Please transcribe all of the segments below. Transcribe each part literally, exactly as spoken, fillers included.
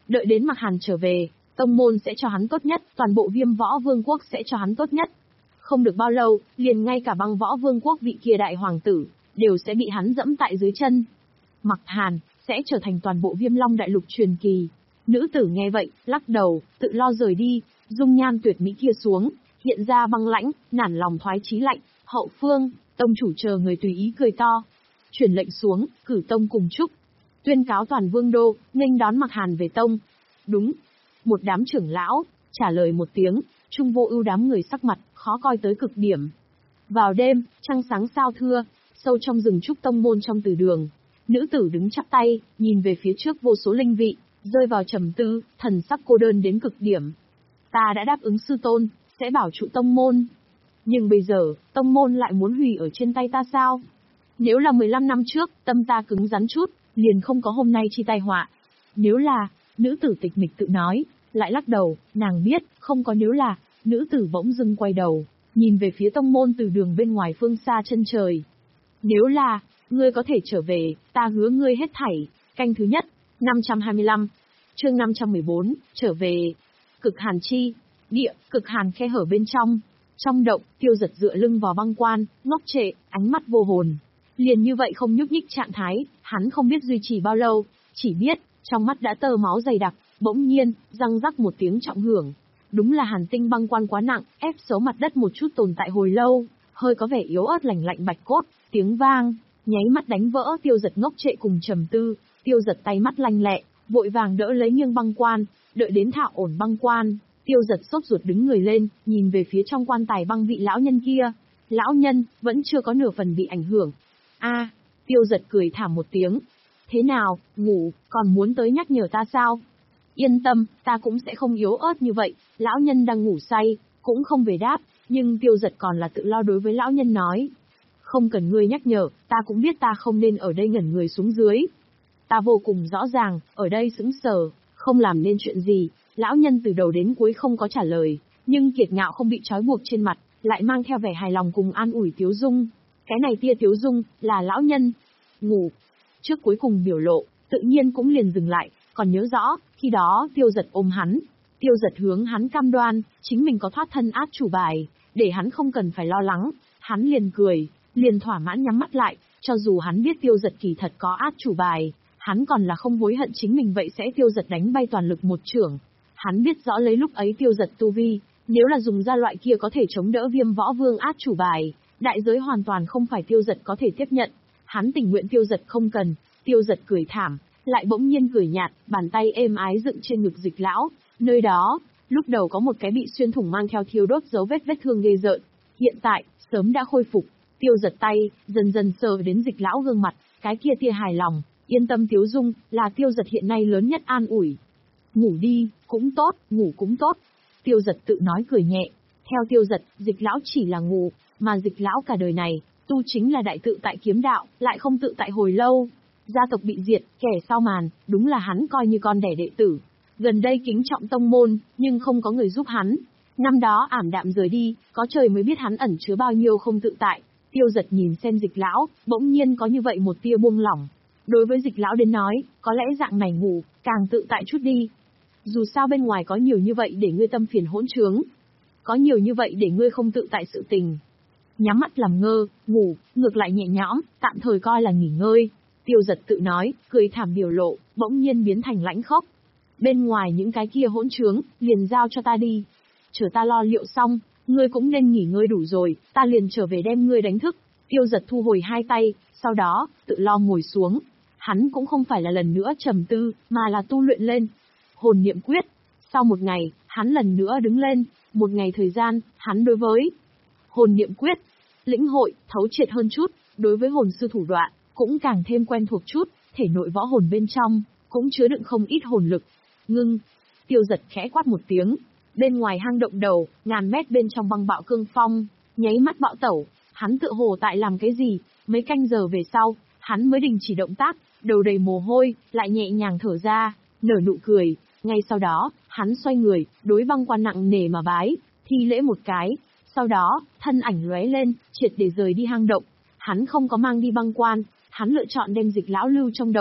Đợi đến Mạc Hàn trở về, tông môn sẽ cho hắn tốt nhất, toàn bộ Viêm Võ Vương quốc sẽ cho hắn tốt nhất. Không được bao lâu, liền ngay cả Băng Võ Vương quốc vị kia đại hoàng tử, đều sẽ bị hắn dẫm tại dưới chân. Mạc Hàn, sẽ trở thành toàn bộ Viêm Long đại lục truyền kỳ. Nữ tử nghe vậy, lắc đầu, tự lo rời đi, dung nhan tuyệt mỹ kia xuống, hiện ra băng lãnh, nản lòng thoái chí lạnh, hậu phương, tông chủ chờ người tùy ý cười to. Truyền lệnh xuống, cử tông cùng chúc. Tuyên cáo toàn vương đô, nghênh đón Mạc Hàn về tông. Đúng. Một đám trưởng lão, trả lời một tiếng, trung vô ưu đám người sắc mặt, khó coi tới cực điểm. Vào đêm, trăng sáng sao thưa, sâu trong rừng trúc tông môn trong từ đường. Nữ tử đứng chắp tay, nhìn về phía trước vô số linh vị, rơi vào trầm tư, thần sắc cô đơn đến cực điểm. Ta đã đáp ứng sư tôn, sẽ bảo trụ tông môn. Nhưng bây giờ, tông môn lại muốn hủy ở trên tay ta sao? Nếu là mười lăm năm trước, tâm ta cứng rắn chút, liền không có hôm nay chi tai họa. Nếu là, nữ tử tịch mịch tự nói, lại lắc đầu, nàng biết, không có nếu là, nữ tử bỗng dưng quay đầu, nhìn về phía tông môn từ đường bên ngoài phương xa chân trời. Nếu là, ngươi có thể trở về, ta hứa ngươi hết thảy. Canh thứ nhất, năm trăm hai mươi lăm, chương năm trăm mười bốn, trở về. Cực hàn chi, địa, cực hàn khe hở bên trong. Trong động, Tiêu Giật dựa lưng vào băng quan, ngốc trệ, ánh mắt vô hồn. Liền như vậy không nhúc nhích trạng thái, hắn không biết duy trì bao lâu, chỉ biết, trong mắt đã tơ máu dày đặc, bỗng nhiên, răng rắc một tiếng trọng hưởng. Đúng là hàn tinh băng quan quá nặng, ép xấu mặt đất một chút tồn tại hồi lâu, hơi có vẻ yếu ớt lành lạnh bạch cốt, tiếng vang, nháy mắt đánh vỡ Tiêu Giật ngốc trệ cùng trầm tư, Tiêu Giật tay mắt lanh lẹ, vội vàng đỡ lấy nghiêng băng quan, đợi đến thạo ổn băng quan, Tiêu Giật sốt ruột đứng người lên, nhìn về phía trong quan tài băng vị lão nhân kia. Lão nhân, vẫn chưa có nửa phần bị ảnh hưởng. A, Tiêu Giật cười thảm một tiếng. Thế nào, ngủ, còn muốn tới nhắc nhở ta sao? Yên tâm, ta cũng sẽ không yếu ớt như vậy, lão nhân đang ngủ say, cũng không về đáp, nhưng Tiêu Giật còn là tự lo đối với lão nhân nói. Không cần ngươi nhắc nhở, ta cũng biết ta không nên ở đây ngẩn người xuống dưới. Ta vô cùng rõ ràng, ở đây sững sờ, không làm nên chuyện gì, lão nhân từ đầu đến cuối không có trả lời, nhưng kiệt ngạo không bị trói buộc trên mặt, lại mang theo vẻ hài lòng cùng an ủi tiếu dung. Cái này tia tiếu dung, là lão nhân. Ngủ. Trước cuối cùng biểu lộ, tự nhiên cũng liền dừng lại, còn nhớ rõ, khi đó Tiêu Giật ôm hắn. Tiêu Giật hướng hắn cam đoan, chính mình có thoát thân át chủ bài, để hắn không cần phải lo lắng. Hắn liền cười, liền thỏa mãn nhắm mắt lại, cho dù hắn biết Tiêu Giật kỳ thật có át chủ bài, hắn còn là không hối hận chính mình vậy sẽ Tiêu Giật đánh bay toàn lực một chưởng. Hắn biết rõ lấy lúc ấy Tiêu Giật tu vi, nếu là dùng ra loại kia có thể chống đỡ Viêm Võ Vương át chủ bài, đại giới hoàn toàn không phải Tiêu Giật có thể tiếp nhận. Hắn tình nguyện Tiêu Giật không cần. Tiêu Giật cười thảm, lại bỗng nhiên cười nhạt, bàn tay êm ái dựng trên ngực Dịch lão, nơi đó, lúc đầu có một cái bị xuyên thủng mang theo thiêu đốt dấu vết vết thương ghê rợn, hiện tại, sớm đã khôi phục. Tiêu Giật tay, dần dần sờ đến Dịch lão gương mặt, cái kia tia hài lòng, yên tâm tiếu dung, là Tiêu Giật hiện nay lớn nhất an ủi. Ngủ đi, cũng tốt, ngủ cũng tốt. Tiêu Giật tự nói cười nhẹ, theo Tiêu Giật, Dịch lão chỉ là ngủ, mà Dịch lão cả đời này, tu chính là đại tự tại kiếm đạo, lại không tự tại hồi lâu. Gia tộc bị diệt, kẻ sau màn, đúng là hắn coi như con đẻ đệ tử. Gần đây kính trọng tông môn, nhưng không có người giúp hắn. Năm đó ảm đạm rời đi, có trời mới biết hắn ẩn chứa bao nhiêu không tự tại. Tiêu Giật nhìn xem Dịch lão, bỗng nhiên có như vậy một tia buông lỏng. Đối với Dịch lão đến nói, có lẽ dạng này ngủ, càng tự tại chút đi. Dù sao bên ngoài có nhiều như vậy để ngươi tâm phiền hỗn trướng. Có nhiều như vậy để ngươi không tự tại sự tình. Nhắm mắt làm ngơ, ngủ, ngược lại nhẹ nhõm, tạm thời coi là nghỉ ngơi. Tiêu Giật tự nói, cười thảm biểu lộ, bỗng nhiên biến thành lãnh khốc. Bên ngoài những cái kia hỗn trướng, liền giao cho ta đi. Chờ ta lo liệu xong, ngươi cũng nên nghỉ ngơi đủ rồi, ta liền trở về đem ngươi đánh thức. Tiêu Giật thu hồi hai tay, sau đó, tự lo ngồi xuống. Hắn cũng không phải là lần nữa trầm tư, mà là tu luyện lên. Hồn niệm quyết. Sau một ngày, hắn lần nữa đứng lên, một ngày thời gian, hắn đối với hồn niệm quyết, lĩnh hội, thấu triệt hơn chút, đối với hồn sư thủ đoạn, cũng càng thêm quen thuộc chút, thể nội võ hồn bên trong, cũng chứa đựng không ít hồn lực. Ngưng. Tiêu Giật khẽ quát một tiếng. Bên ngoài hang động đầu, ngàn mét bên trong băng bạo cương phong, nháy mắt bạo tẩu, hắn tựa hồ tại làm cái gì, mấy canh giờ về sau, hắn mới đình chỉ động tác, đầu đầy mồ hôi, lại nhẹ nhàng thở ra, nở nụ cười, ngay sau đó, hắn xoay người, đối băng quan nặng nề mà bái, thi lễ một cái, sau đó, thân ảnh lóe lên, triệt để rời đi hang động. Hắn không có mang đi băng quan, hắn lựa chọn đem Dịch lão lưu trong động.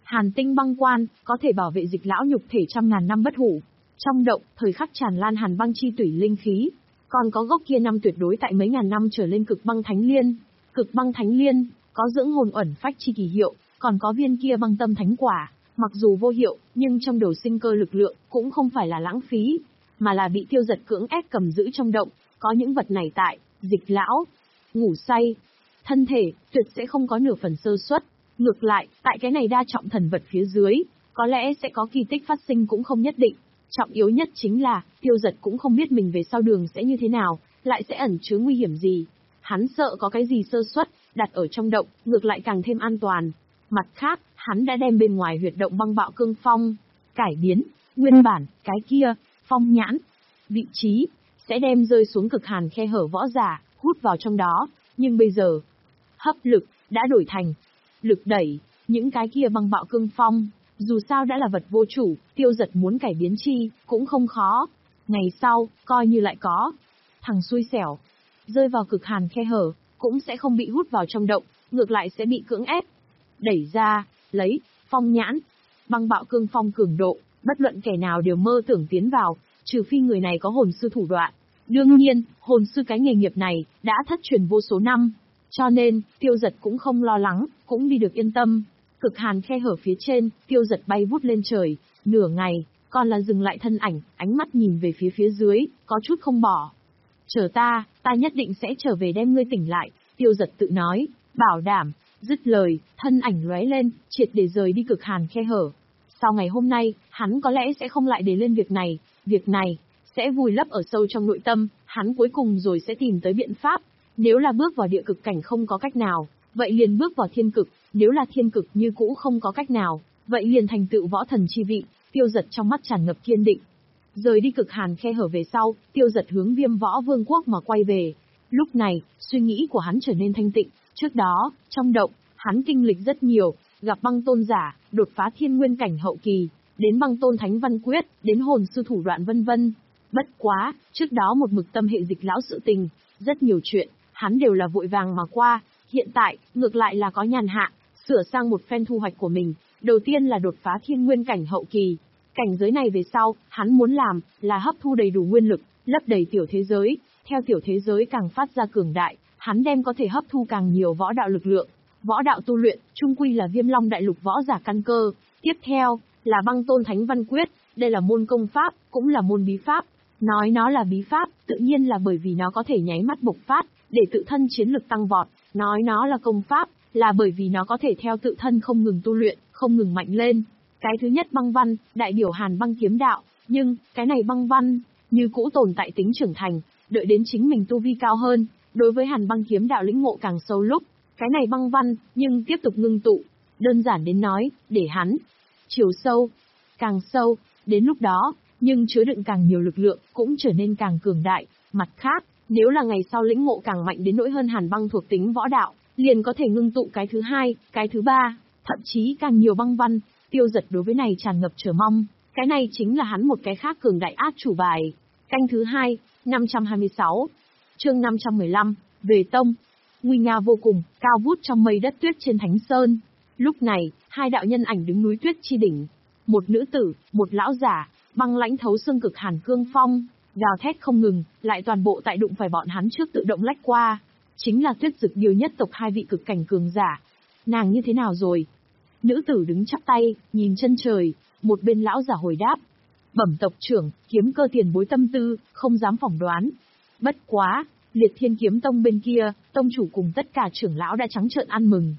Hàn tinh băng quan, có thể bảo vệ Dịch lão nhục thể trăm ngàn năm bất hủ. Trong động, thời khắc tràn lan hàn băng chi tủy linh khí. Còn có gốc kia năm tuyệt đối tại mấy ngàn năm trở lên cực băng thánh liên. Cực băng thánh liên, có dưỡng hồn uẩn phách chi kỳ hiệu, còn có viên kia băng tâm thánh quả. Mặc dù vô hiệu, nhưng trong đầu sinh cơ lực lượng, cũng không phải là lãng phí, mà là bị Tiêu Dật cưỡng ép cầm giữ trong động. Có những vật này tại, Dịch lão ngủ say, thân thể, tuyệt sẽ không có nửa phần sơ suất. Ngược lại, tại cái này đa trọng thần vật phía dưới, có lẽ sẽ có kỳ tích phát sinh cũng không nhất định. Trọng yếu nhất chính là, Tiêu Dật cũng không biết mình về sau đường sẽ như thế nào, lại sẽ ẩn chứa nguy hiểm gì. Hắn sợ có cái gì sơ suất, đặt ở trong động, ngược lại càng thêm an toàn. Mặt khác, hắn đã đem bên ngoài huyệt động băng bạo cương phong, cải biến, nguyên bản, cái kia, phong nhãn, vị trí, sẽ đem rơi xuống cực hàn khe hở võ giả, hút vào trong đó, nhưng bây giờ, hấp lực, đã đổi thành lực đẩy, những cái kia băng bạo cương phong, dù sao đã là vật vô chủ, Tiêu Dật muốn cải biến chi, cũng không khó. Ngày sau, coi như lại có, thằng xui xẻo, rơi vào cực hàn khe hở, cũng sẽ không bị hút vào trong động, ngược lại sẽ bị cưỡng ép, đẩy ra, lấy, phong nhãn, băng bạo cương phong cường độ, bất luận kẻ nào đều mơ tưởng tiến vào, trừ phi người này có hồn sư thủ đoạn. Đương nhiên, hồn sư cái nghề nghiệp này, đã thất truyền vô số năm. Cho nên, Tiêu Dật cũng không lo lắng, cũng đi được yên tâm. Cực hàn khe hở phía trên, Tiêu Dật bay vút lên trời, nửa ngày, còn là dừng lại thân ảnh, ánh mắt nhìn về phía phía dưới, có chút không bỏ. Chờ ta, ta nhất định sẽ trở về đem ngươi tỉnh lại, Tiêu Dật tự nói, bảo đảm, dứt lời, thân ảnh lóe lên, triệt để rời đi cực hàn khe hở. Sau ngày hôm nay, hắn có lẽ sẽ không lại để lên việc này, việc này, sẽ vùi lấp ở sâu trong nội tâm, hắn cuối cùng rồi sẽ tìm tới biện pháp. Nếu là bước vào địa cực cảnh không có cách nào, vậy liền bước vào thiên cực, nếu là thiên cực như cũ không có cách nào, vậy liền thành tựu võ thần chi vị. Tiêu Dật trong mắt tràn ngập kiên định. Rời đi cực hàn khe hở về sau, Tiêu Dật hướng Viêm Võ Vương quốc mà quay về. Lúc này, suy nghĩ của hắn trở nên thanh tịnh. Trước đó, trong động, hắn kinh lịch rất nhiều, gặp băng tôn giả, đột phá thiên nguyên cảnh hậu kỳ, đến băng tôn thánh văn quyết, đến hồn sư thủ đoạn vân vân. Bất quá, trước đó một mực tâm hệ Dịch lão sự tình, rất nhiều chuyện, hắn đều là vội vàng mà qua. Hiện tại, ngược lại là có nhàn hạ, sửa sang một phen thu hoạch của mình. Đầu tiên là đột phá thiên nguyên cảnh hậu kỳ. Cảnh giới này về sau, hắn muốn làm, là hấp thu đầy đủ nguyên lực, lấp đầy tiểu thế giới. Theo tiểu thế giới càng phát ra cường đại, hắn đem có thể hấp thu càng nhiều võ đạo lực lượng. Võ đạo tu luyện, chung quy là Viêm Long đại lục võ giả căn cơ. Tiếp theo, là băng tôn thánh văn quyết, đây là môn công pháp, cũng là môn bí pháp. Nói nó là bí pháp, tự nhiên là bởi vì nó có thể nháy mắt bộc phát, để tự thân chiến lực tăng vọt. Nói nó là công pháp, là bởi vì nó có thể theo tự thân không ngừng tu luyện, không ngừng mạnh lên. Cái thứ nhất băng văn, đại biểu hàn băng kiếm đạo, nhưng, cái này băng văn, như cũ tồn tại tính trưởng thành, đợi đến chính mình tu vi cao hơn, đối với hàn băng kiếm đạo lĩnh ngộ càng sâu lúc, cái này băng văn, nhưng tiếp tục ngưng tụ. Đơn giản đến nói, để hắn, chiều sâu, càng sâu, đến lúc đó, nhưng chứa đựng càng nhiều lực lượng, cũng trở nên càng cường đại. Mặt khác, nếu là ngày sau lĩnh ngộ càng mạnh đến nỗi hơn hàn băng thuộc tính võ đạo, liền có thể ngưng tụ cái thứ hai, cái thứ ba, thậm chí càng nhiều băng văn. Tiêu Dật đối với này tràn ngập chờ mong, cái này chính là hắn một cái khác cường đại át chủ bài. Canh thứ hai, năm trăm hai mươi sáu, chương năm trăm mười lăm, về tông. Nguy nga vô cùng, cao vút trong mây đất tuyết trên Thánh Sơn. Lúc này, hai đạo nhân ảnh đứng núi tuyết chi đỉnh. Một nữ tử, một lão giả, băng lãnh thấu xương cực hàn cương phong, gào thét không ngừng, lại toàn bộ tại đụng phải bọn hắn trước tự động lách qua. Chính là Tuyết Dực Điêu nhất tộc hai vị cực cảnh cường giả. Nàng như thế nào rồi? Nữ tử đứng chắp tay, nhìn chân trời, một bên lão giả hồi đáp. Bẩm tộc trưởng, kiếm cơ tiền bối tâm tư, không dám phỏng đoán. Bất quá, Liệt Thiên Kiếm Tông bên kia, tông chủ cùng tất cả trưởng lão đã trắng trợn ăn mừng.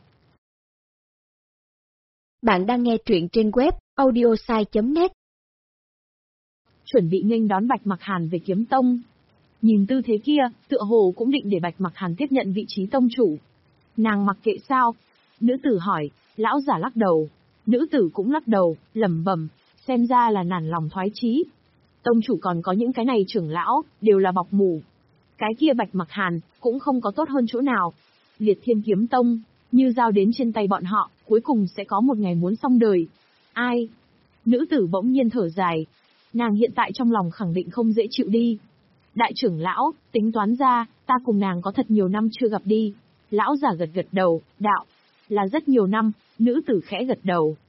Bạn đang nghe truyện trên web audiosai chấm net. Chuẩn bị nghênh đón Bạch Mặc Hàn về Kiếm Tông. Nhìn tư thế kia, tựa hồ cũng định để Bạch Mặc Hàn tiếp nhận vị trí tông chủ. Nàng mặc kệ sao? Nữ tử hỏi, lão giả lắc đầu. Nữ tử cũng lắc đầu, lẩm bẩm, xem ra là nản lòng thoái chí. Tông chủ còn có những cái này trưởng lão, đều là bọc mù. Cái kia Bạch Mặc Hàn, cũng không có tốt hơn chỗ nào. Liệt Thiên Kiếm Tông, như giao đến trên tay bọn họ, cuối cùng sẽ có một ngày muốn xong đời. Ai? Nữ tử bỗng nhiên thở dài. Nàng hiện tại trong lòng khẳng định không dễ chịu đi. Đại trưởng lão, tính toán ra, ta cùng nàng có thật nhiều năm chưa gặp đi. Lão giả gật gật đầu, đạo. Là rất nhiều năm, nữ tử khẽ gật đầu.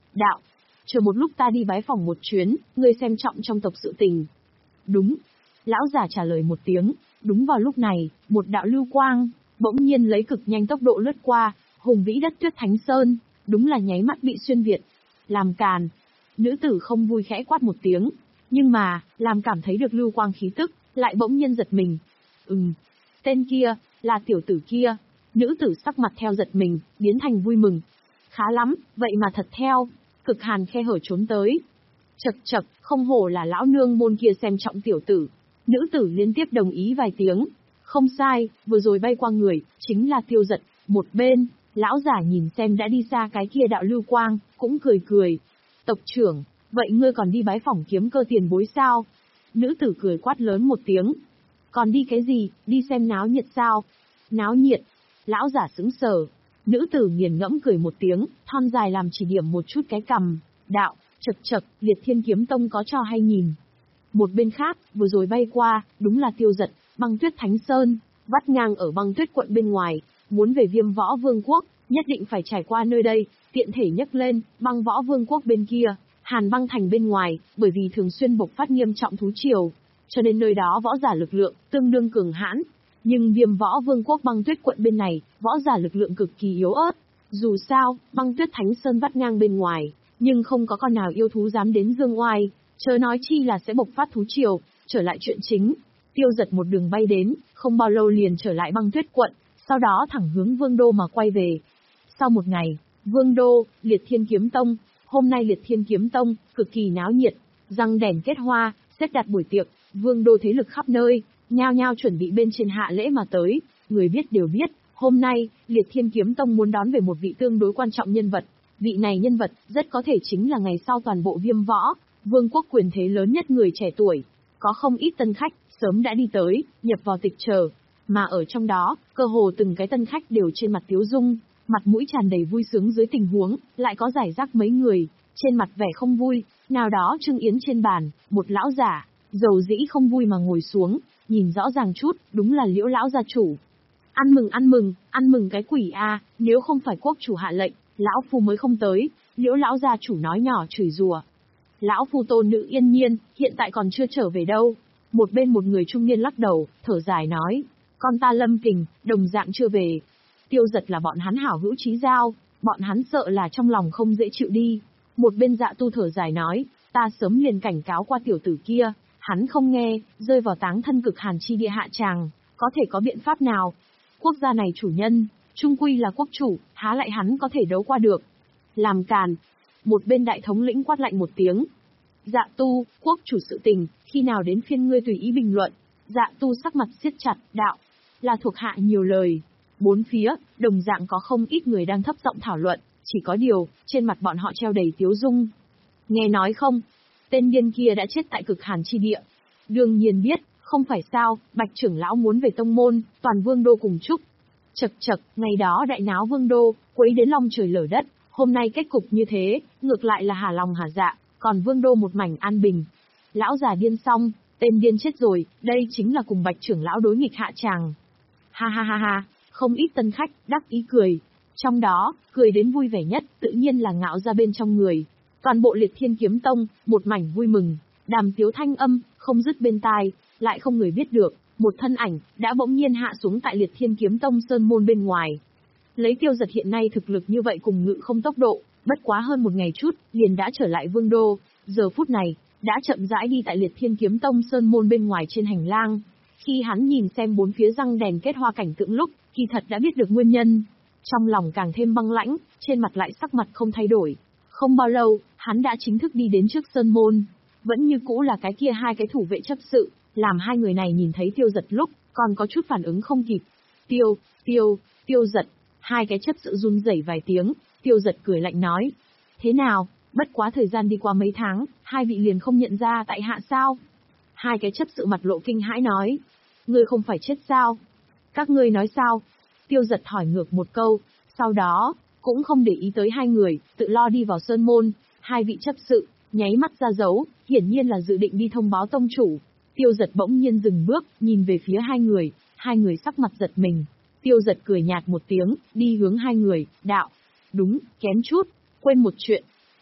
đạo. Chờ một lúc ta đi bái phỏng một chuyến, ngươi xem trọng trong tộc sự tình. Đúng. Lão giả trả lời một tiếng, đúng vào lúc này, một đạo lưu quang, bỗng nhiên lấy cực nhanh tốc độ lướt qua, hùng vĩ đất Tuyết Thánh Sơn, đúng là nháy mắt bị xuyên việt. Làm càn. Nữ tử không vui khẽ quát một tiếng, nhưng mà, làm cảm thấy được lưu quang khí tức, lại bỗng nhiên giật mình. Ừm, tên kia, là tiểu tử kia. Nữ tử sắc mặt theo giật mình, biến thành vui mừng. Khá lắm, vậy mà thật theo. Cực hàn khe hở trốn tới. Chậc chậc, không hổ là lão nương môn kia xem trọng tiểu tử. Nữ tử liên tiếp đồng ý vài tiếng. Không sai, vừa rồi bay qua người, chính là Tiêu Dật. Một bên, lão giả nhìn xem đã đi xa cái kia đạo lưu quang, cũng cười cười. Tộc trưởng, vậy ngươi còn đi bái phỏng kiếm cơ tiền bối sao? Nữ tử cười quát lớn một tiếng. Còn đi cái gì, đi xem náo nhiệt sao? Náo nhiệt. Lão giả sững sờ. Nữ tử nghiền ngẫm cười một tiếng, thon dài làm chỉ điểm một chút cái cằm. Đạo, chậc chậc, Liệt Thiên Kiếm Tông có cho hay nhìn. Một bên khác, vừa rồi bay qua, đúng là Tiêu Dật, Băng Tuyết Thánh Sơn, vắt ngang ở Băng Tuyết quận bên ngoài, muốn về Viêm Võ Vương quốc, nhất định phải trải qua nơi đây, tiện thể nhấc lên, Băng Võ Vương quốc bên kia, Hàn Băng Thành bên ngoài, bởi vì thường xuyên bộc phát nghiêm trọng thú triều, cho nên nơi đó võ giả lực lượng tương đương cường hãn. Nhưng Viêm Võ Vương quốc Băng Tuyết quận bên này, võ giả lực lượng cực kỳ yếu ớt. Dù sao, Băng Tuyết Thánh Sơn vắt ngang bên ngoài, nhưng không có con nào yêu thú dám đến dương oai, chớ nói chi là sẽ bộc phát thú triều. Trở lại chuyện chính, Tiêu Dật một đường bay đến, không bao lâu liền trở lại Băng Tuyết quận, sau đó thẳng hướng Vương đô mà quay về. Sau một ngày, Vương đô, Liệt Thiên Kiếm Tông, hôm nay Liệt Thiên Kiếm Tông cực kỳ náo nhiệt, răng đèn kết hoa, xếp đặt buổi tiệc, Vương đô thế lực khắp nơi, nhao nhao chuẩn bị bên trên hạ lễ mà tới. Người biết đều biết, hôm nay, Liệt Thiên Kiếm Tông muốn đón về một vị tương đối quan trọng nhân vật. Vị này nhân vật, rất có thể chính là ngày sau toàn bộ Viêm Võ Vương quốc quyền thế lớn nhất người trẻ tuổi. Có không ít tân khách, sớm đã đi tới, nhập vào tịch chờ. Mà ở trong đó, cơ hồ từng cái tân khách đều trên mặt tiếu dung, mặt mũi tràn đầy vui sướng dưới tình huống, lại có giải rác mấy người, trên mặt vẻ không vui. Nào đó trưng yến trên bàn, một lão giả, dầu dĩ không vui mà ngồi xuống, nhìn rõ ràng chút, đúng là Liễu lão gia chủ. Ăn mừng ăn mừng, ăn mừng cái quỷ a, nếu không phải quốc chủ hạ lệnh, lão phu mới không tới. Liễu lão gia chủ nói nhỏ chửi rủa. Lão phu tôn nữ Yên Nhiên, hiện tại còn chưa trở về đâu. Một bên một người trung niên lắc đầu, thở dài nói, con ta Lâm Kình, đồng dạng chưa về. Tiêu Dật là bọn hắn hảo hữu chí giao, bọn hắn sợ là trong lòng không dễ chịu đi. Một bên Dạ Tu thở dài nói, ta sớm liền cảnh cáo qua tiểu tử kia, hắn không nghe, rơi vào táng thân cực hàn chi địa hạ tràng, có thể có biện pháp nào? Quốc gia này chủ nhân, trung quy là quốc chủ, há lại hắn có thể đấu qua được. Làm càn. Một bên đại thống lĩnh quát lạnh một tiếng. Dạ Tu, quốc chủ sự tình, khi nào đến phiên ngươi tùy ý bình luận? Dạ Tu sắc mặt siết chặt, đạo, là thuộc hạ nhiều lời. Bốn phía, đồng dạng có không ít người đang thấp giọng thảo luận, chỉ có điều, trên mặt bọn họ treo đầy tiếu dung. Nghe nói không? Tên điên kia đã chết tại cực hàn chi địa. Đương nhiên biết, không phải sao, Bạch trưởng lão muốn về tông môn, toàn Vương đô cùng chúc. Chậc chậc, ngày đó đại náo Vương đô, quấy đến long trời lở đất, hôm nay kết cục như thế, ngược lại là hà lòng hà dạ, còn Vương đô một mảnh an bình. Lão già điên xong, tên điên chết rồi, đây chính là cùng Bạch trưởng lão đối nghịch hạ tràng. Ha ha ha ha, không ít tân khách, đắc ý cười. Trong đó, cười đến vui vẻ nhất, tự nhiên là Ngạo Gia bên trong người. Toàn bộ Liệt Thiên Kiếm Tông, một mảnh vui mừng, đàm tiếu thanh âm, không dứt bên tai, lại không người biết được, một thân ảnh, đã bỗng nhiên hạ xuống tại Liệt Thiên Kiếm Tông sơn môn bên ngoài. Lấy Tiêu Dật hiện nay thực lực như vậy cùng ngự không tốc độ, bất quá hơn một ngày chút, liền đã trở lại Vương đô, giờ phút này, đã chậm rãi đi tại Liệt Thiên Kiếm Tông sơn môn bên ngoài trên hành lang. Khi hắn nhìn xem bốn phía răng đèn kết hoa cảnh tượng lúc, kỳ thật đã biết được nguyên nhân. Trong lòng càng thêm băng lãnh, trên mặt lại sắc mặt không thay đổi. Không bao lâu, hắn đã chính thức đi đến trước sơn môn. Vẫn như cũ là cái kia hai cái thủ vệ chấp sự, làm hai người này nhìn thấy Tiêu Dật lúc, còn có chút phản ứng không kịp. Tiêu, Tiêu, Tiêu Dật, hai cái chấp sự run rẩy vài tiếng, Tiêu Dật cười lạnh nói. Thế nào, bất quá thời gian đi qua mấy tháng, hai vị liền không nhận ra tại hạ sao? Hai cái chấp sự mặt lộ kinh hãi nói. Ngươi không phải chết sao? Các ngươi nói sao? Tiêu Dật hỏi ngược một câu, sau đó, cũng không để ý tới hai người, tự lo đi vào sơn môn. Hai vị chấp sự, nháy mắt ra dấu, hiển nhiên là dự định đi thông báo tông chủ. Tiêu Dật bỗng nhiên dừng bước, nhìn về phía hai người, hai người sắc mặt giật mình. Tiêu Dật cười nhạt một tiếng, đi hướng hai người, đạo. Đúng, kém chút, quên một chuyện.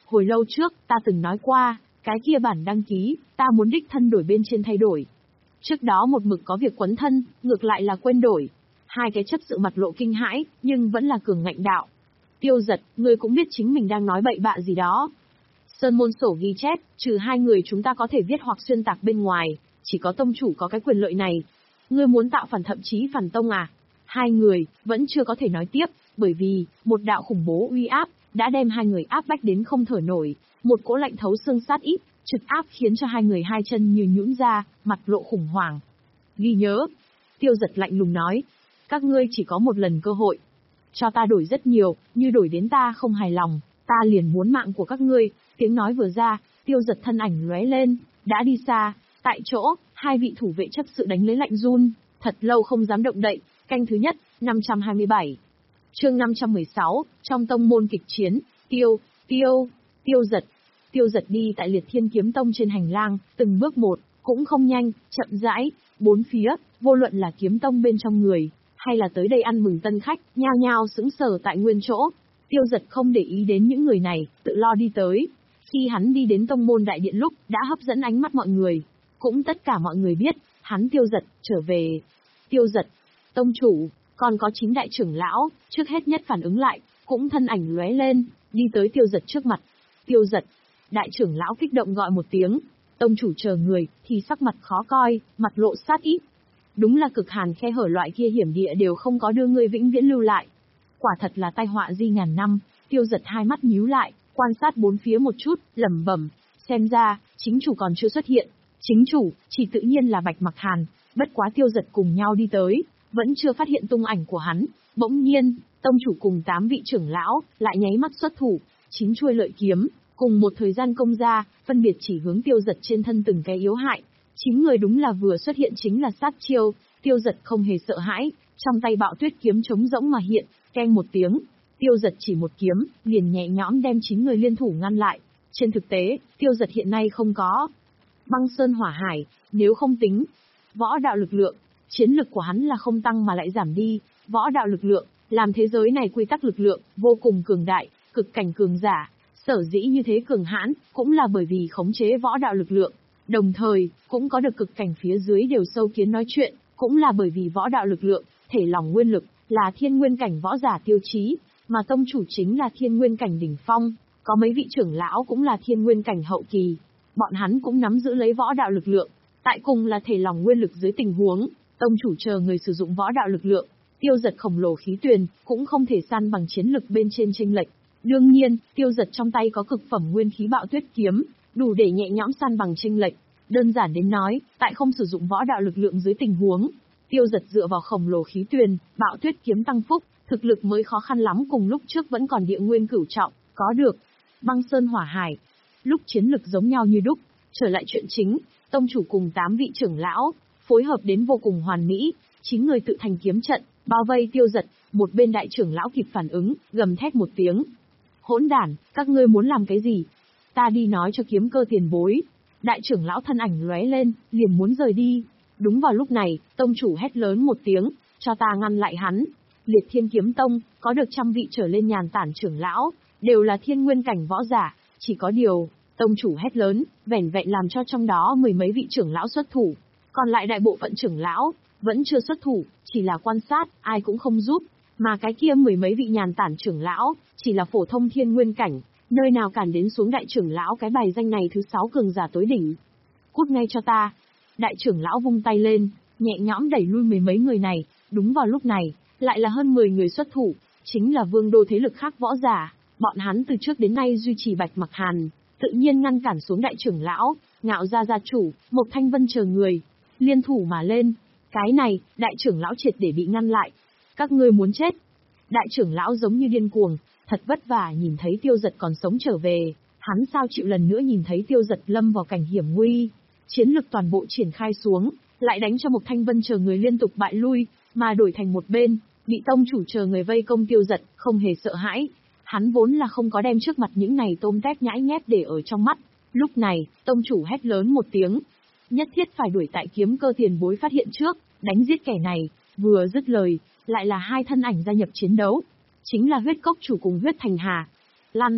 hồi lâu trước, ta từng nói qua, cái kia bản đăng ký, ta muốn đích thân đổi bên trên thay đổi. Trước đó một mực có việc quấn thân, ngược lại là quên đổi. Hai cái chấp sự mặt lộ kinh hãi, nhưng vẫn là cường ngạnh đạo. Tiêu Giật, ngươi cũng biết chính mình đang nói bậy bạ gì đó. Sơn môn sổ ghi chép, trừ hai người chúng ta có thể viết hoặc xuyên tạc bên ngoài, chỉ có tông chủ có cái quyền lợi này. Ngươi muốn tạo phản thậm chí phản tông à? Hai người, vẫn chưa có thể nói tiếp, bởi vì, một đạo khủng bố uy áp, đã đem hai người áp bách đến không thở nổi, một cỗ lạnh thấu xương sát ít, trực áp khiến cho hai người hai chân như nhũn ra, mặt lộ khủng hoảng. Ghi nhớ, Tiêu Giật lạnh lùng nói, các ngươi chỉ có một lần cơ hội. Cho ta đổi rất nhiều, như đổi đến ta không hài lòng, ta liền muốn mạng của các ngươi. Tiếng nói vừa ra, Tiêu Giật thân ảnh lóe lên, đã đi xa, tại chỗ, hai vị thủ vệ chấp sự đánh lấy lạnh run, thật lâu không dám động đậy. Canh thứ nhất, năm trăm hai mươi bảy. Chương năm trăm mười sáu, trong tông môn kịch chiến, Tiêu, Tiêu, Tiêu Giật. Tiêu Giật đi tại Liệt Thiên Kiếm Tông trên hành lang, từng bước một, cũng không nhanh, chậm rãi, bốn phía, vô luận là kiếm tông bên trong người, hay là tới đây ăn mừng tân khách, nhao nhao sững sờ tại nguyên chỗ. Tiêu Giật không để ý đến những người này, tự lo đi tới. Khi hắn đi đến tông môn đại điện lúc, đã hấp dẫn ánh mắt mọi người. Cũng tất cả mọi người biết, hắn Tiêu Giật, trở về. Tiêu Giật, tông chủ, còn có chính đại trưởng lão, trước hết nhất phản ứng lại, cũng thân ảnh lóe lên, đi tới Tiêu Giật trước mặt. Tiêu Giật, đại trưởng lão kích động gọi một tiếng. Tông chủ chờ người, thì sắc mặt khó coi, mặt lộ sát ý. Đúng là cực hàn khe hở loại kia hiểm địa đều không có đưa ngươi vĩnh viễn lưu lại. Quả thật là tai họa di ngàn năm. Tiêu Giật hai mắt nhíu lại, quan sát bốn phía một chút, lẩm bẩm, xem ra, chính chủ còn chưa xuất hiện. Chính chủ, chỉ tự nhiên là Bạch Mặc Hàn, bất quá Tiêu Giật cùng nhau đi tới, vẫn chưa phát hiện tung ảnh của hắn. Bỗng nhiên, tông chủ cùng tám vị trưởng lão, lại nháy mắt xuất thủ, chín chuôi lợi kiếm, cùng một thời gian công ra, phân biệt chỉ hướng Tiêu Giật trên thân từng cái yếu hại. Chín người đúng là vừa xuất hiện chính là sát chiêu, Tiêu Giật không hề sợ hãi, trong tay bạo tuyết kiếm trống rỗng mà hiện, keng một tiếng. Tiêu Giật chỉ một kiếm, liền nhẹ nhõm đem chín người liên thủ ngăn lại. Trên thực tế, Tiêu Giật hiện nay không có băng sơn hỏa hải, nếu không tính võ đạo lực lượng, chiến lực của hắn là không tăng mà lại giảm đi. Võ đạo lực lượng, làm thế giới này quy tắc lực lượng, vô cùng cường đại, cực cảnh cường giả. Sở dĩ như thế cường hãn, cũng là bởi vì khống chế võ đạo lực lượng. Đồng thời, cũng có được cực cảnh phía dưới đều sâu kiến nói chuyện, cũng là bởi vì võ đạo lực lượng, thể lòng nguyên lực, là thiên nguyên cảnh võ giả tiêu chí, mà tông chủ chính là thiên nguyên cảnh đỉnh phong, có mấy vị trưởng lão cũng là thiên nguyên cảnh hậu kỳ. Bọn hắn cũng nắm giữ lấy võ đạo lực lượng, tại cùng là thể lòng nguyên lực dưới tình huống, tông chủ chờ người sử dụng võ đạo lực lượng, Tiêu Giật khổng lồ khí tuyền, cũng không thể san bằng chiến lực bên trên chênh lệch. Đương nhiên, Tiêu Giật trong tay có cực phẩm nguyên khí bạo tuyết kiếm, đủ để nhẹ nhõm san bằng chênh lệch. Đơn giản đến nói, tại không sử dụng võ đạo lực lượng dưới tình huống, Tiêu Giật dựa vào khổng lồ khí tuyền, bạo tuyết kiếm tăng phúc, thực lực mới khó khăn lắm cùng lúc trước vẫn còn địa nguyên cửu trọng, có được băng sơn hỏa hải. Lúc chiến lực giống nhau như đúc, trở lại chuyện chính, tông chủ cùng tám vị trưởng lão, phối hợp đến vô cùng hoàn mỹ, chín người tự thành kiếm trận, bao vây Tiêu Giật, một bên đại trưởng lão kịp phản ứng, gầm thét một tiếng. Hỗn đản, các ngươi muốn làm cái gì? Ta đi nói cho kiếm cơ tiền bối. Đại trưởng lão thân ảnh lóe lên, liền muốn rời đi. Đúng vào lúc này, tông chủ hét lớn một tiếng, cho ta ngăn lại hắn. Liệt Thiên Kiếm Tông, có được trăm vị trở lên nhàn tản trưởng lão, đều là thiên nguyên cảnh võ giả, chỉ có điều, tông chủ hét lớn, vẻn vẹn làm cho trong đó mười mấy vị trưởng lão xuất thủ, còn lại đại bộ phận trưởng lão, vẫn chưa xuất thủ, chỉ là quan sát, ai cũng không giúp, mà cái kia mười mấy vị nhàn tản trưởng lão, chỉ là phổ thông thiên nguyên cảnh, nơi nào cản đến xuống đại trưởng lão cái bài danh này thứ sáu cường giả tối đỉnh. Cút ngay cho ta. Đại trưởng lão vung tay lên, nhẹ nhõm đẩy lui mười mấy người này, đúng vào lúc này, lại là hơn mười người xuất thủ, chính là vương đô thế lực khác võ giả, bọn hắn từ trước đến nay duy trì Bạch Mặc Hàn, tự nhiên ngăn cản xuống đại trưởng lão, Ngạo gia gia chủ, Mộc Thanh Vân chờ người, liên thủ mà lên. Cái này, đại trưởng lão triệt để bị ngăn lại. Các ngươi muốn chết. Đại trưởng lão giống như điên cuồng, thật vất vả nhìn thấy Tiêu Giật còn sống trở về, hắn sao chịu lần nữa nhìn thấy Tiêu Giật lâm vào cảnh hiểm nguy. Chiến lực toàn bộ triển khai xuống, lại đánh cho Mộc Thanh Vân chờ người liên tục bại lui, mà đổi thành một bên, bị tông chủ chờ người vây công Tiêu Giật, không hề sợ hãi. Hắn vốn là không có đem trước mặt những này tôm tép nhãi nhép để ở trong mắt. Lúc này, tông chủ hét lớn một tiếng, nhất thiết phải đuổi tại kiếm cơ tiền bối phát hiện trước, đánh giết kẻ này. Vừa dứt lời, lại là hai thân ảnh gia nhập chiến đấu, chính là huyết cốc chủ cùng huyết thành hà. Lăn!